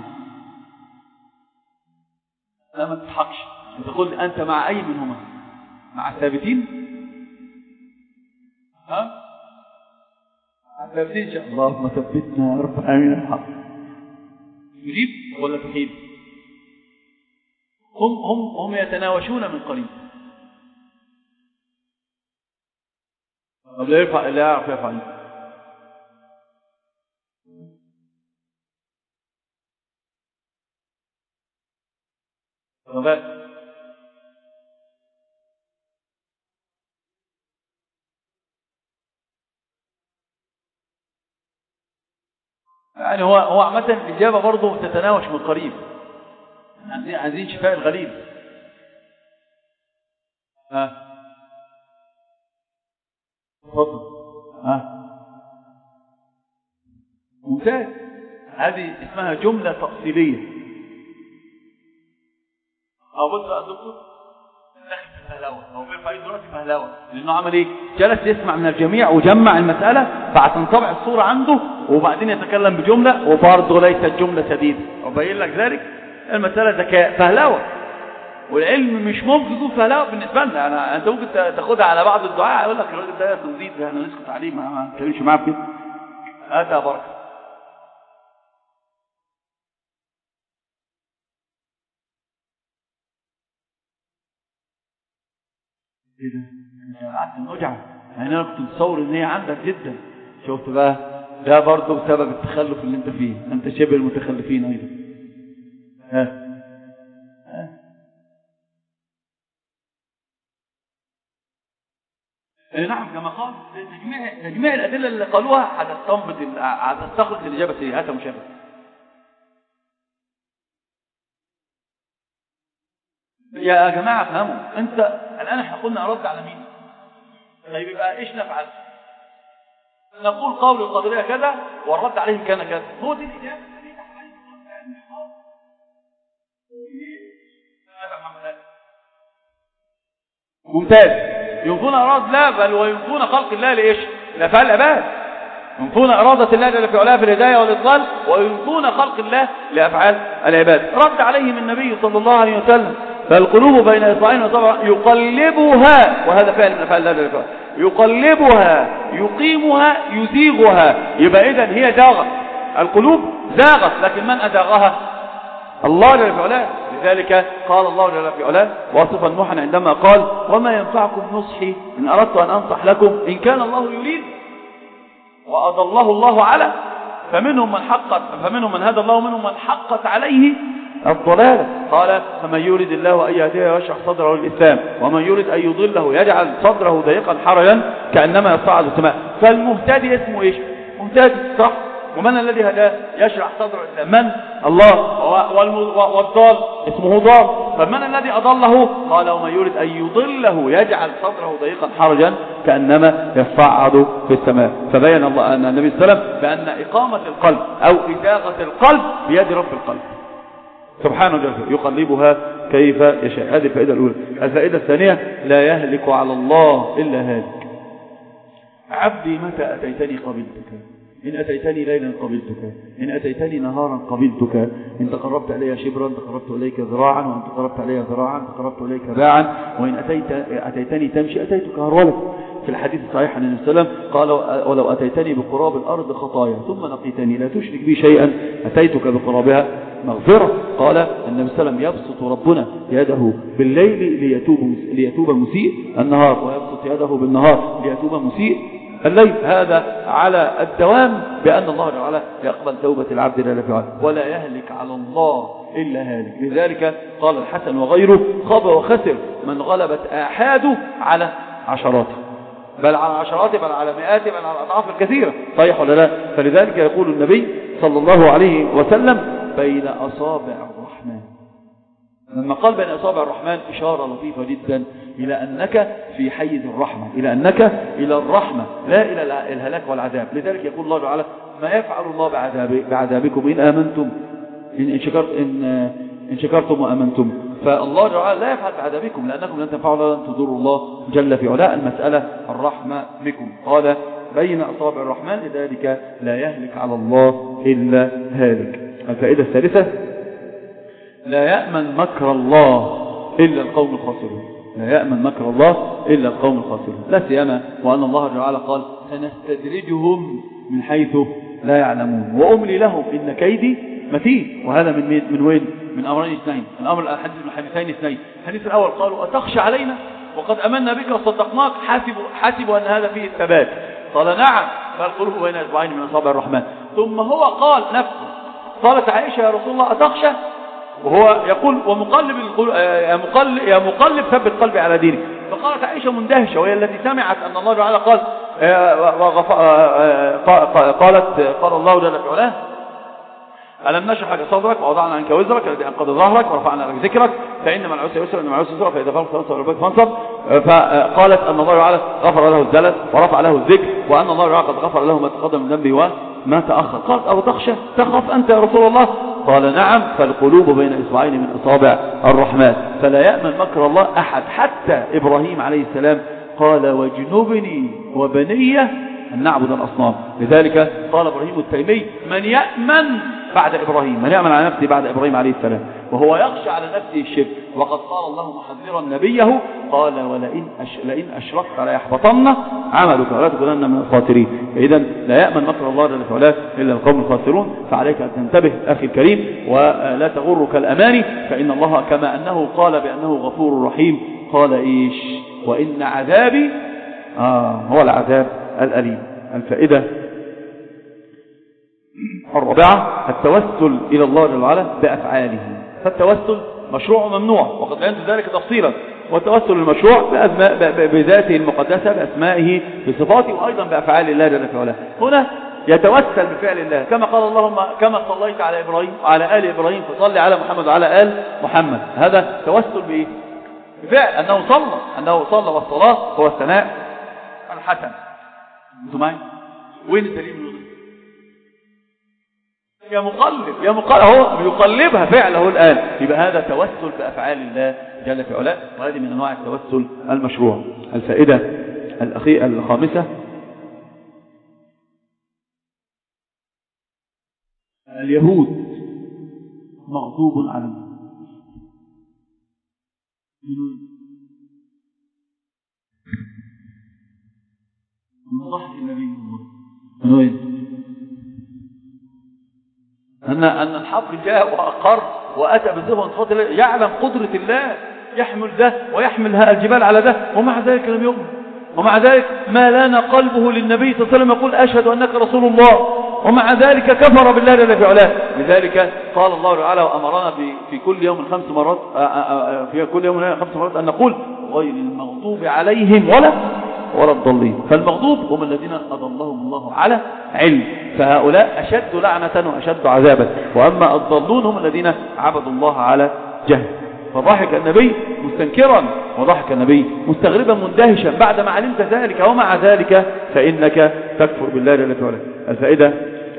لا ما تضحكش. تقول أنت مع أي منهما؟ مع الثابتين؟ ها؟ مع الثابتين إن شاء الله. اللهم ثبتنا يا رب آمين الحق. تجيب ولا تحيد؟ هم هم هم يتناوشون من قريب. طب لا يرفع لا يعرف يرفع عنه. طب يعني هو هو عامة الإجابة برضه تتناوش من قريب. عايزين عايزين شفاء الغليل. ها اتفضل. ها ممتاز. هذه اسمها جملة تأصيلية. أو بص يا دكتور داخل في الفهلوة، هو بيرفع ايده دلوقتي فهلوة، لأنه عمل إيه؟ جلس يسمع من الجميع وجمع المسألة فهتنطبع الصورة عنده، وبعدين يتكلم بجملة وبرضه ليست جملة سديدة. أبين لك ذلك. المسألة ذكاء فهلوة، والعلم مش ممكن يكون فهلوة بالنسبة لنا. أنا أنت ممكن تاخدها على بعض الدعاء يقول لك الراجل ده تنزيد، احنا نسكت عليه ما نتكلمش معاه كده. هات يا بركة. ايه ده؟ انت قعدت نرجع يعني انا كنت متصور ان هي عندك جدا. شفت بقى؟ ده برضه بسبب التخلف اللي انت فيه، انت شبه المتخلفين ايضا. ها ها اي نعم كما قال تجميع تجميع الادله اللي قالوها هتستنبط هتستخرج الاجابه ايه. هات مشابه. يا جماعه افهموا انت الان احنا قلنا ارد على مين؟ طيب يبقى ايش نفعل؟ نقول قول القادرية كذا والرد عليهم كان كذا. هو دي الإجابة. ممتاز. ينفون أراد لا بل وينفون خلق الله لإيش؟ لأفعال العباد. ينفون إرادة الله جل في علاه في الهداية والإضلال، وينفون خلق الله لأفعال العباد. رد عليهم النبي صلى الله عليه وسلم فالقلوب بين إصبعين وصبع يقلبها، وهذا فعل من أفعال الله جل في علاه، يقلبها يقيمها يزيغها. يبقى إذن هي زاغت، القلوب زاغت، لكن من أزاغها؟ الله جل في علاه. لذلك قال الله جل في علاه واصفا نوحا عندما قال وما ينفعكم نصحي إن أردت أن أنصح لكم إن كان الله يريد وأضله الله على فمنهم من حقت فمنهم من هدى الله ومنهم من حقت عليه الضلالة. قال فمن يريد الله أن يهديه ويشرح صدره للإسلام ومن يريد أن يضله يجعل صدره ضيقا حرجا كأنما يصعد السماء. فالمهتدي اسمه إيش؟ مهتدي صح. ومن الذي هداه يشرح صدره للإسلام؟ من؟ الله. والضال اسمه ضال. فمن الذي أضله؟ قال ومن يريد أن يضله يجعل صدره ضيقا حرجا كأنما يصعد في السماء. فبين الله أن النبي صلى الله عليه وسلم بأن إقامة القلب أو إزاغة القلب بيد رب القلب سبحانه وتعالى يقلبها كيف يشاء. هذه الفائدة الأولى. الفائدة الثانية لا يهلك على الله إلا هالك. عبدي متى أتيتني قبلتك، إن أتيتني ليلا قبلتك، إن أتيتني نهارا قبلتك، إن تقربت إلي شبرا تقربت إليك ذراعا، وإن تقربت إلي ذراعا تقربت إليك باعا، وإن أتيت أتيتني تمشي أتيتك هرولة. في الحديث الصحيح عن النبي صلى الله عليه وسلم قال ولو أتيتني بقراب الأرض خطايا ثم لقيتني لا تشرك بي شيئا أتيتك بقرابها مغفرة. قال النبي صلى الله عليه وسلم يبسط ربنا يده بالليل ليتوب ليتوب مسيء النهار، ويبسط يده بالنهار ليتوب مسيء الليل. هذا على الدوام بأن الله تعالى يقبل توبة العبد لا يفعل. ولا يهلك على الله إلا هالك. لذلك قال الحسن وغيره خاب وخسر من غلبت آحاده على عشراته، بل على عشراته بل على مئاته بل على أضعاف الكثيرة. صحيح ولا لا؟ فلذلك يقول النبي صلى الله عليه وسلم بين أصابع الرحمن. لما قال بين أصابع الرحمن إشارة لطيفة جدا إلى أنك في حيز الرحمة، إلى أنك إلى الرحمة لا إلى الهلاك والعذاب. لذلك يقول الله تعالى ما يفعل الله بعذاب بعذابكم إن آمنتم إن شكرت إن إن شكرتم وآمنتم. فالله تعالى لا يفعل بعذابكم لأنكم لن تنفعوا ولا لن تضروا الله جل في علاء. المسألة الرحمة بكم. قال بين أصابع الرحمن لذلك لا يهلك على الله إلا هالك. الفائدة الثالثة لا يأمن مكر الله إلا القوم الخاسرون. لا يأمن مكر الله إلا القوم الخاسرون. لا سيما وأن الله تعالى قال سنستدرجهم من حيث لا يعلمون وأملي لهم إن كيدي متين. وهذا من من وين؟ من أمرين اثنين. الأمر الحديث من حديثين اثنين. الحديث الأول قالوا أتخشى علينا وقد أمنا بك وصدقناك حاسبوا حاسبوا أن هذا فيه الثبات. قال نعم فالقلوب بين أصبعين من أصابع الرحمن. ثم هو قال نفسه قالت عائشة يا رسول الله أتخشى، وهو يقول ومقلب يا مقلب يا مقلب ثبت قلبي على دينك. فقالت عائشة مندهشة وهي التي سمعت أن الله تعالى قال قالت قال الله جل في علاه ألم نشرح لك صدرك ووضعنا عنك وزرك الذي أنقض ظهرك ورفعنا لك ذكرك فإن مع العسر يسرا إن مع العسر يسرا فإذا فرغت فانصب ربك فانصب فقالت أن الله تعالى غفر له الزلل ورفع له الذكر، وأن الله تعالى قد غفر له ما تقدم من ذنبه وما تأخر. قالت أو تخشى تخاف أنت يا رسول الله؟ قال نعم، فالقلوب بين إصبعين من إصابع الرحمن، فلا يأمن مكر الله أحد. حتى إبراهيم عليه السلام قال واجنبني وبني أن نعبد الأصنام. لذلك قال إبراهيم التيمي من يأمن بعد إبراهيم، من يأمن على نفسه بعد إبراهيم عليه السلام، وهو يخشى على نفسه الشرك. وقد قال الله محذرا نبيه قال ولئن أش... لئن أشركت ليحبطن عملك ولا تكونن من الخاسرين. فإذا لا يأمن مكر الله جل وعلا إلا القوم الخاسرون. فعليك أن تنتبه أخي الكريم ولا تغرك الأماني، فإن الله كما أنه قال بأنه غفور رحيم قال إيش؟ وإن عذابي آه هو العذاب الأليم. الفائدة الرابعة التوسل إلى الله جل وعلا بأفعاله. فالتوسل مشروع ممنوع وقد بينت ذلك تفصيلا، والتوسل المشروع بذاته المقدسة بأسمائه بصفاته وأيضا بأفعال الله جل وعلا. هنا يتوسل بفعل الله كما قال اللهم كما صليت على إبراهيم وعلى آل إبراهيم فصلي على محمد وعلى آل محمد. هذا توسل بإيه؟ بفعل أنه صلى أنه صلى والصلاة هو الثناء الحسن. انتم معي؟ وين الدليل؟ يا مقلب يا مقلب هو يقلبها فعله الآن. يبقى هذا توسل بأفعال الله جل في علاه، وهذه من أنواع التوسل المشروع. الفائدة الأخيرة الخامسة اليهود مغضوب عليهم من ضحك النبي من وين؟ أن أن الحق جاء وأقر وأتى بصفة صفات الله، يعلم قدرة الله، يحمل ده ويحمل الجبال على ده، ومع ذلك لم يؤمن. ومع ذلك ما لان قلبه للنبي صلى الله عليه وسلم يقول أشهد أنك رسول الله، ومع ذلك كفر بالله جل في علاه. لذلك قال الله تعالى وأمرنا في كل يوم خمس مرات في كل يوم خمس مرات أن نقول غير المغضوب عليهم ولا ولا الضالين. فالمغضوب هم الذين أضلهم الله على علم، فهؤلاء أشد لعنة وأشد عذابا، وأما الضالون هم الذين عبدوا الله على جهل. فضحك النبي مستنكرا وضحك النبي مستغربا مندهشا بعدما علمت ذلك، ومع ذلك فإنك تكفر بالله جل وعلا. الفائدة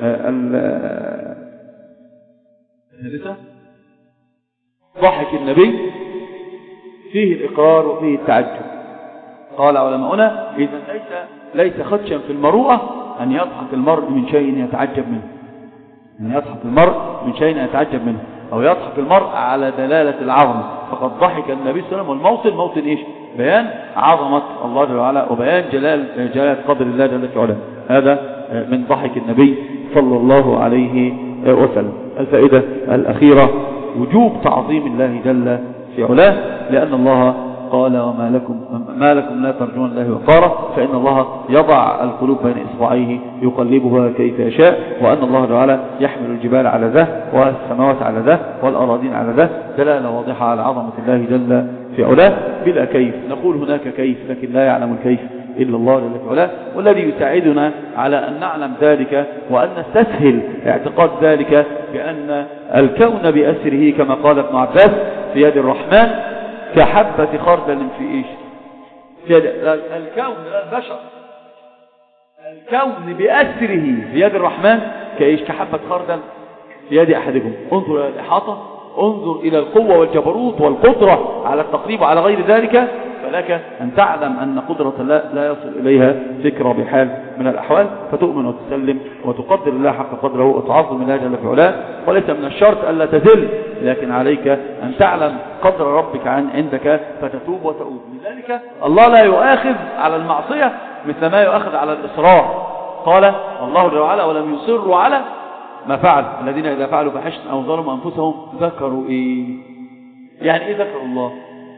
الثالثة ضحك النبي فيه الإقرار وفيه التعجب. قال علماؤنا إذا ليس ليس خدشا في المروءة أن يضحك المرء من شيء يتعجب منه، أن يضحك المرء من شيء يتعجب منه، أو يضحك المرء على دلالة العظمة. فقد ضحك النبي صلى الله عليه وسلم، والموطن موطن إيش؟ بيان عظمة الله جل وعلا وبيان جلال جلال قدر الله جل وعلا. هذا من ضحك النبي صلى الله عليه وسلم. الفائدة الأخيرة وجوب تعظيم الله جل في علاه، لأن الله قال وما لكم ما لكم لا ترجون الله وقارا، فإن الله يضع القلوب بين إصبعيه يقلبها كيف يشاء، وأن الله تعالى يحمل الجبال على ذا والسماوات على ذا والأراضين على ذا، دلالة واضحة على عظمة الله جل في علاه بلا كيف. نقول هناك كيف لكن لا يعلم الكيف إلا الله جل في علاه، والذي يساعدنا على أن نعلم ذلك وأن نستسهل اعتقاد ذلك بأن الكون بأسره كما قال ابن عباس في يد الرحمن كحبة خردل في إيش؟ في يد الكون البشر، الكون بأسره في يد الرحمن كإيش؟ كحبة خردل في يد أحدكم. انظر إلى الإحاطة، انظر إلى القوة والجبروت والقدرة على التقريب وعلى غير ذلك، فلك أن تعلم أن قدرة الله لا يصل إليها فكرة بحال من الأحوال، فتؤمن وتسلم وتقدر الله حق قدره وتعظم الله جل في علاه. وليس من الشرط ألا تذل، لكن عليك أن تعلم قدر ربك عن عندك فتتوب وتؤوب. لذلك الله لا يؤاخذ على المعصية مثل ما يؤاخذ على الإصرار. قال الله جل وعلا ولم يصروا على ما فعل الذين إذا فعلوا فحشا أو ظلموا أنفسهم ذكروا إيه؟ يعني إيه ذكروا الله؟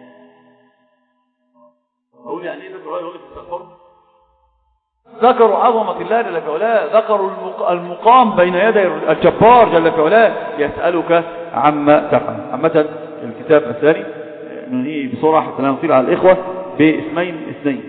أقول يعني إيه ذكروا الله؟ يقول استغفر، ذكروا عظمة الله جل في علاه، ذكروا المقام بين يدي الجبار جل في علاه يسألك عما تفعل. عامة الكتاب الثاني ننهي بسرعة حتى لا نطيل على الإخوة باسمين اثنين.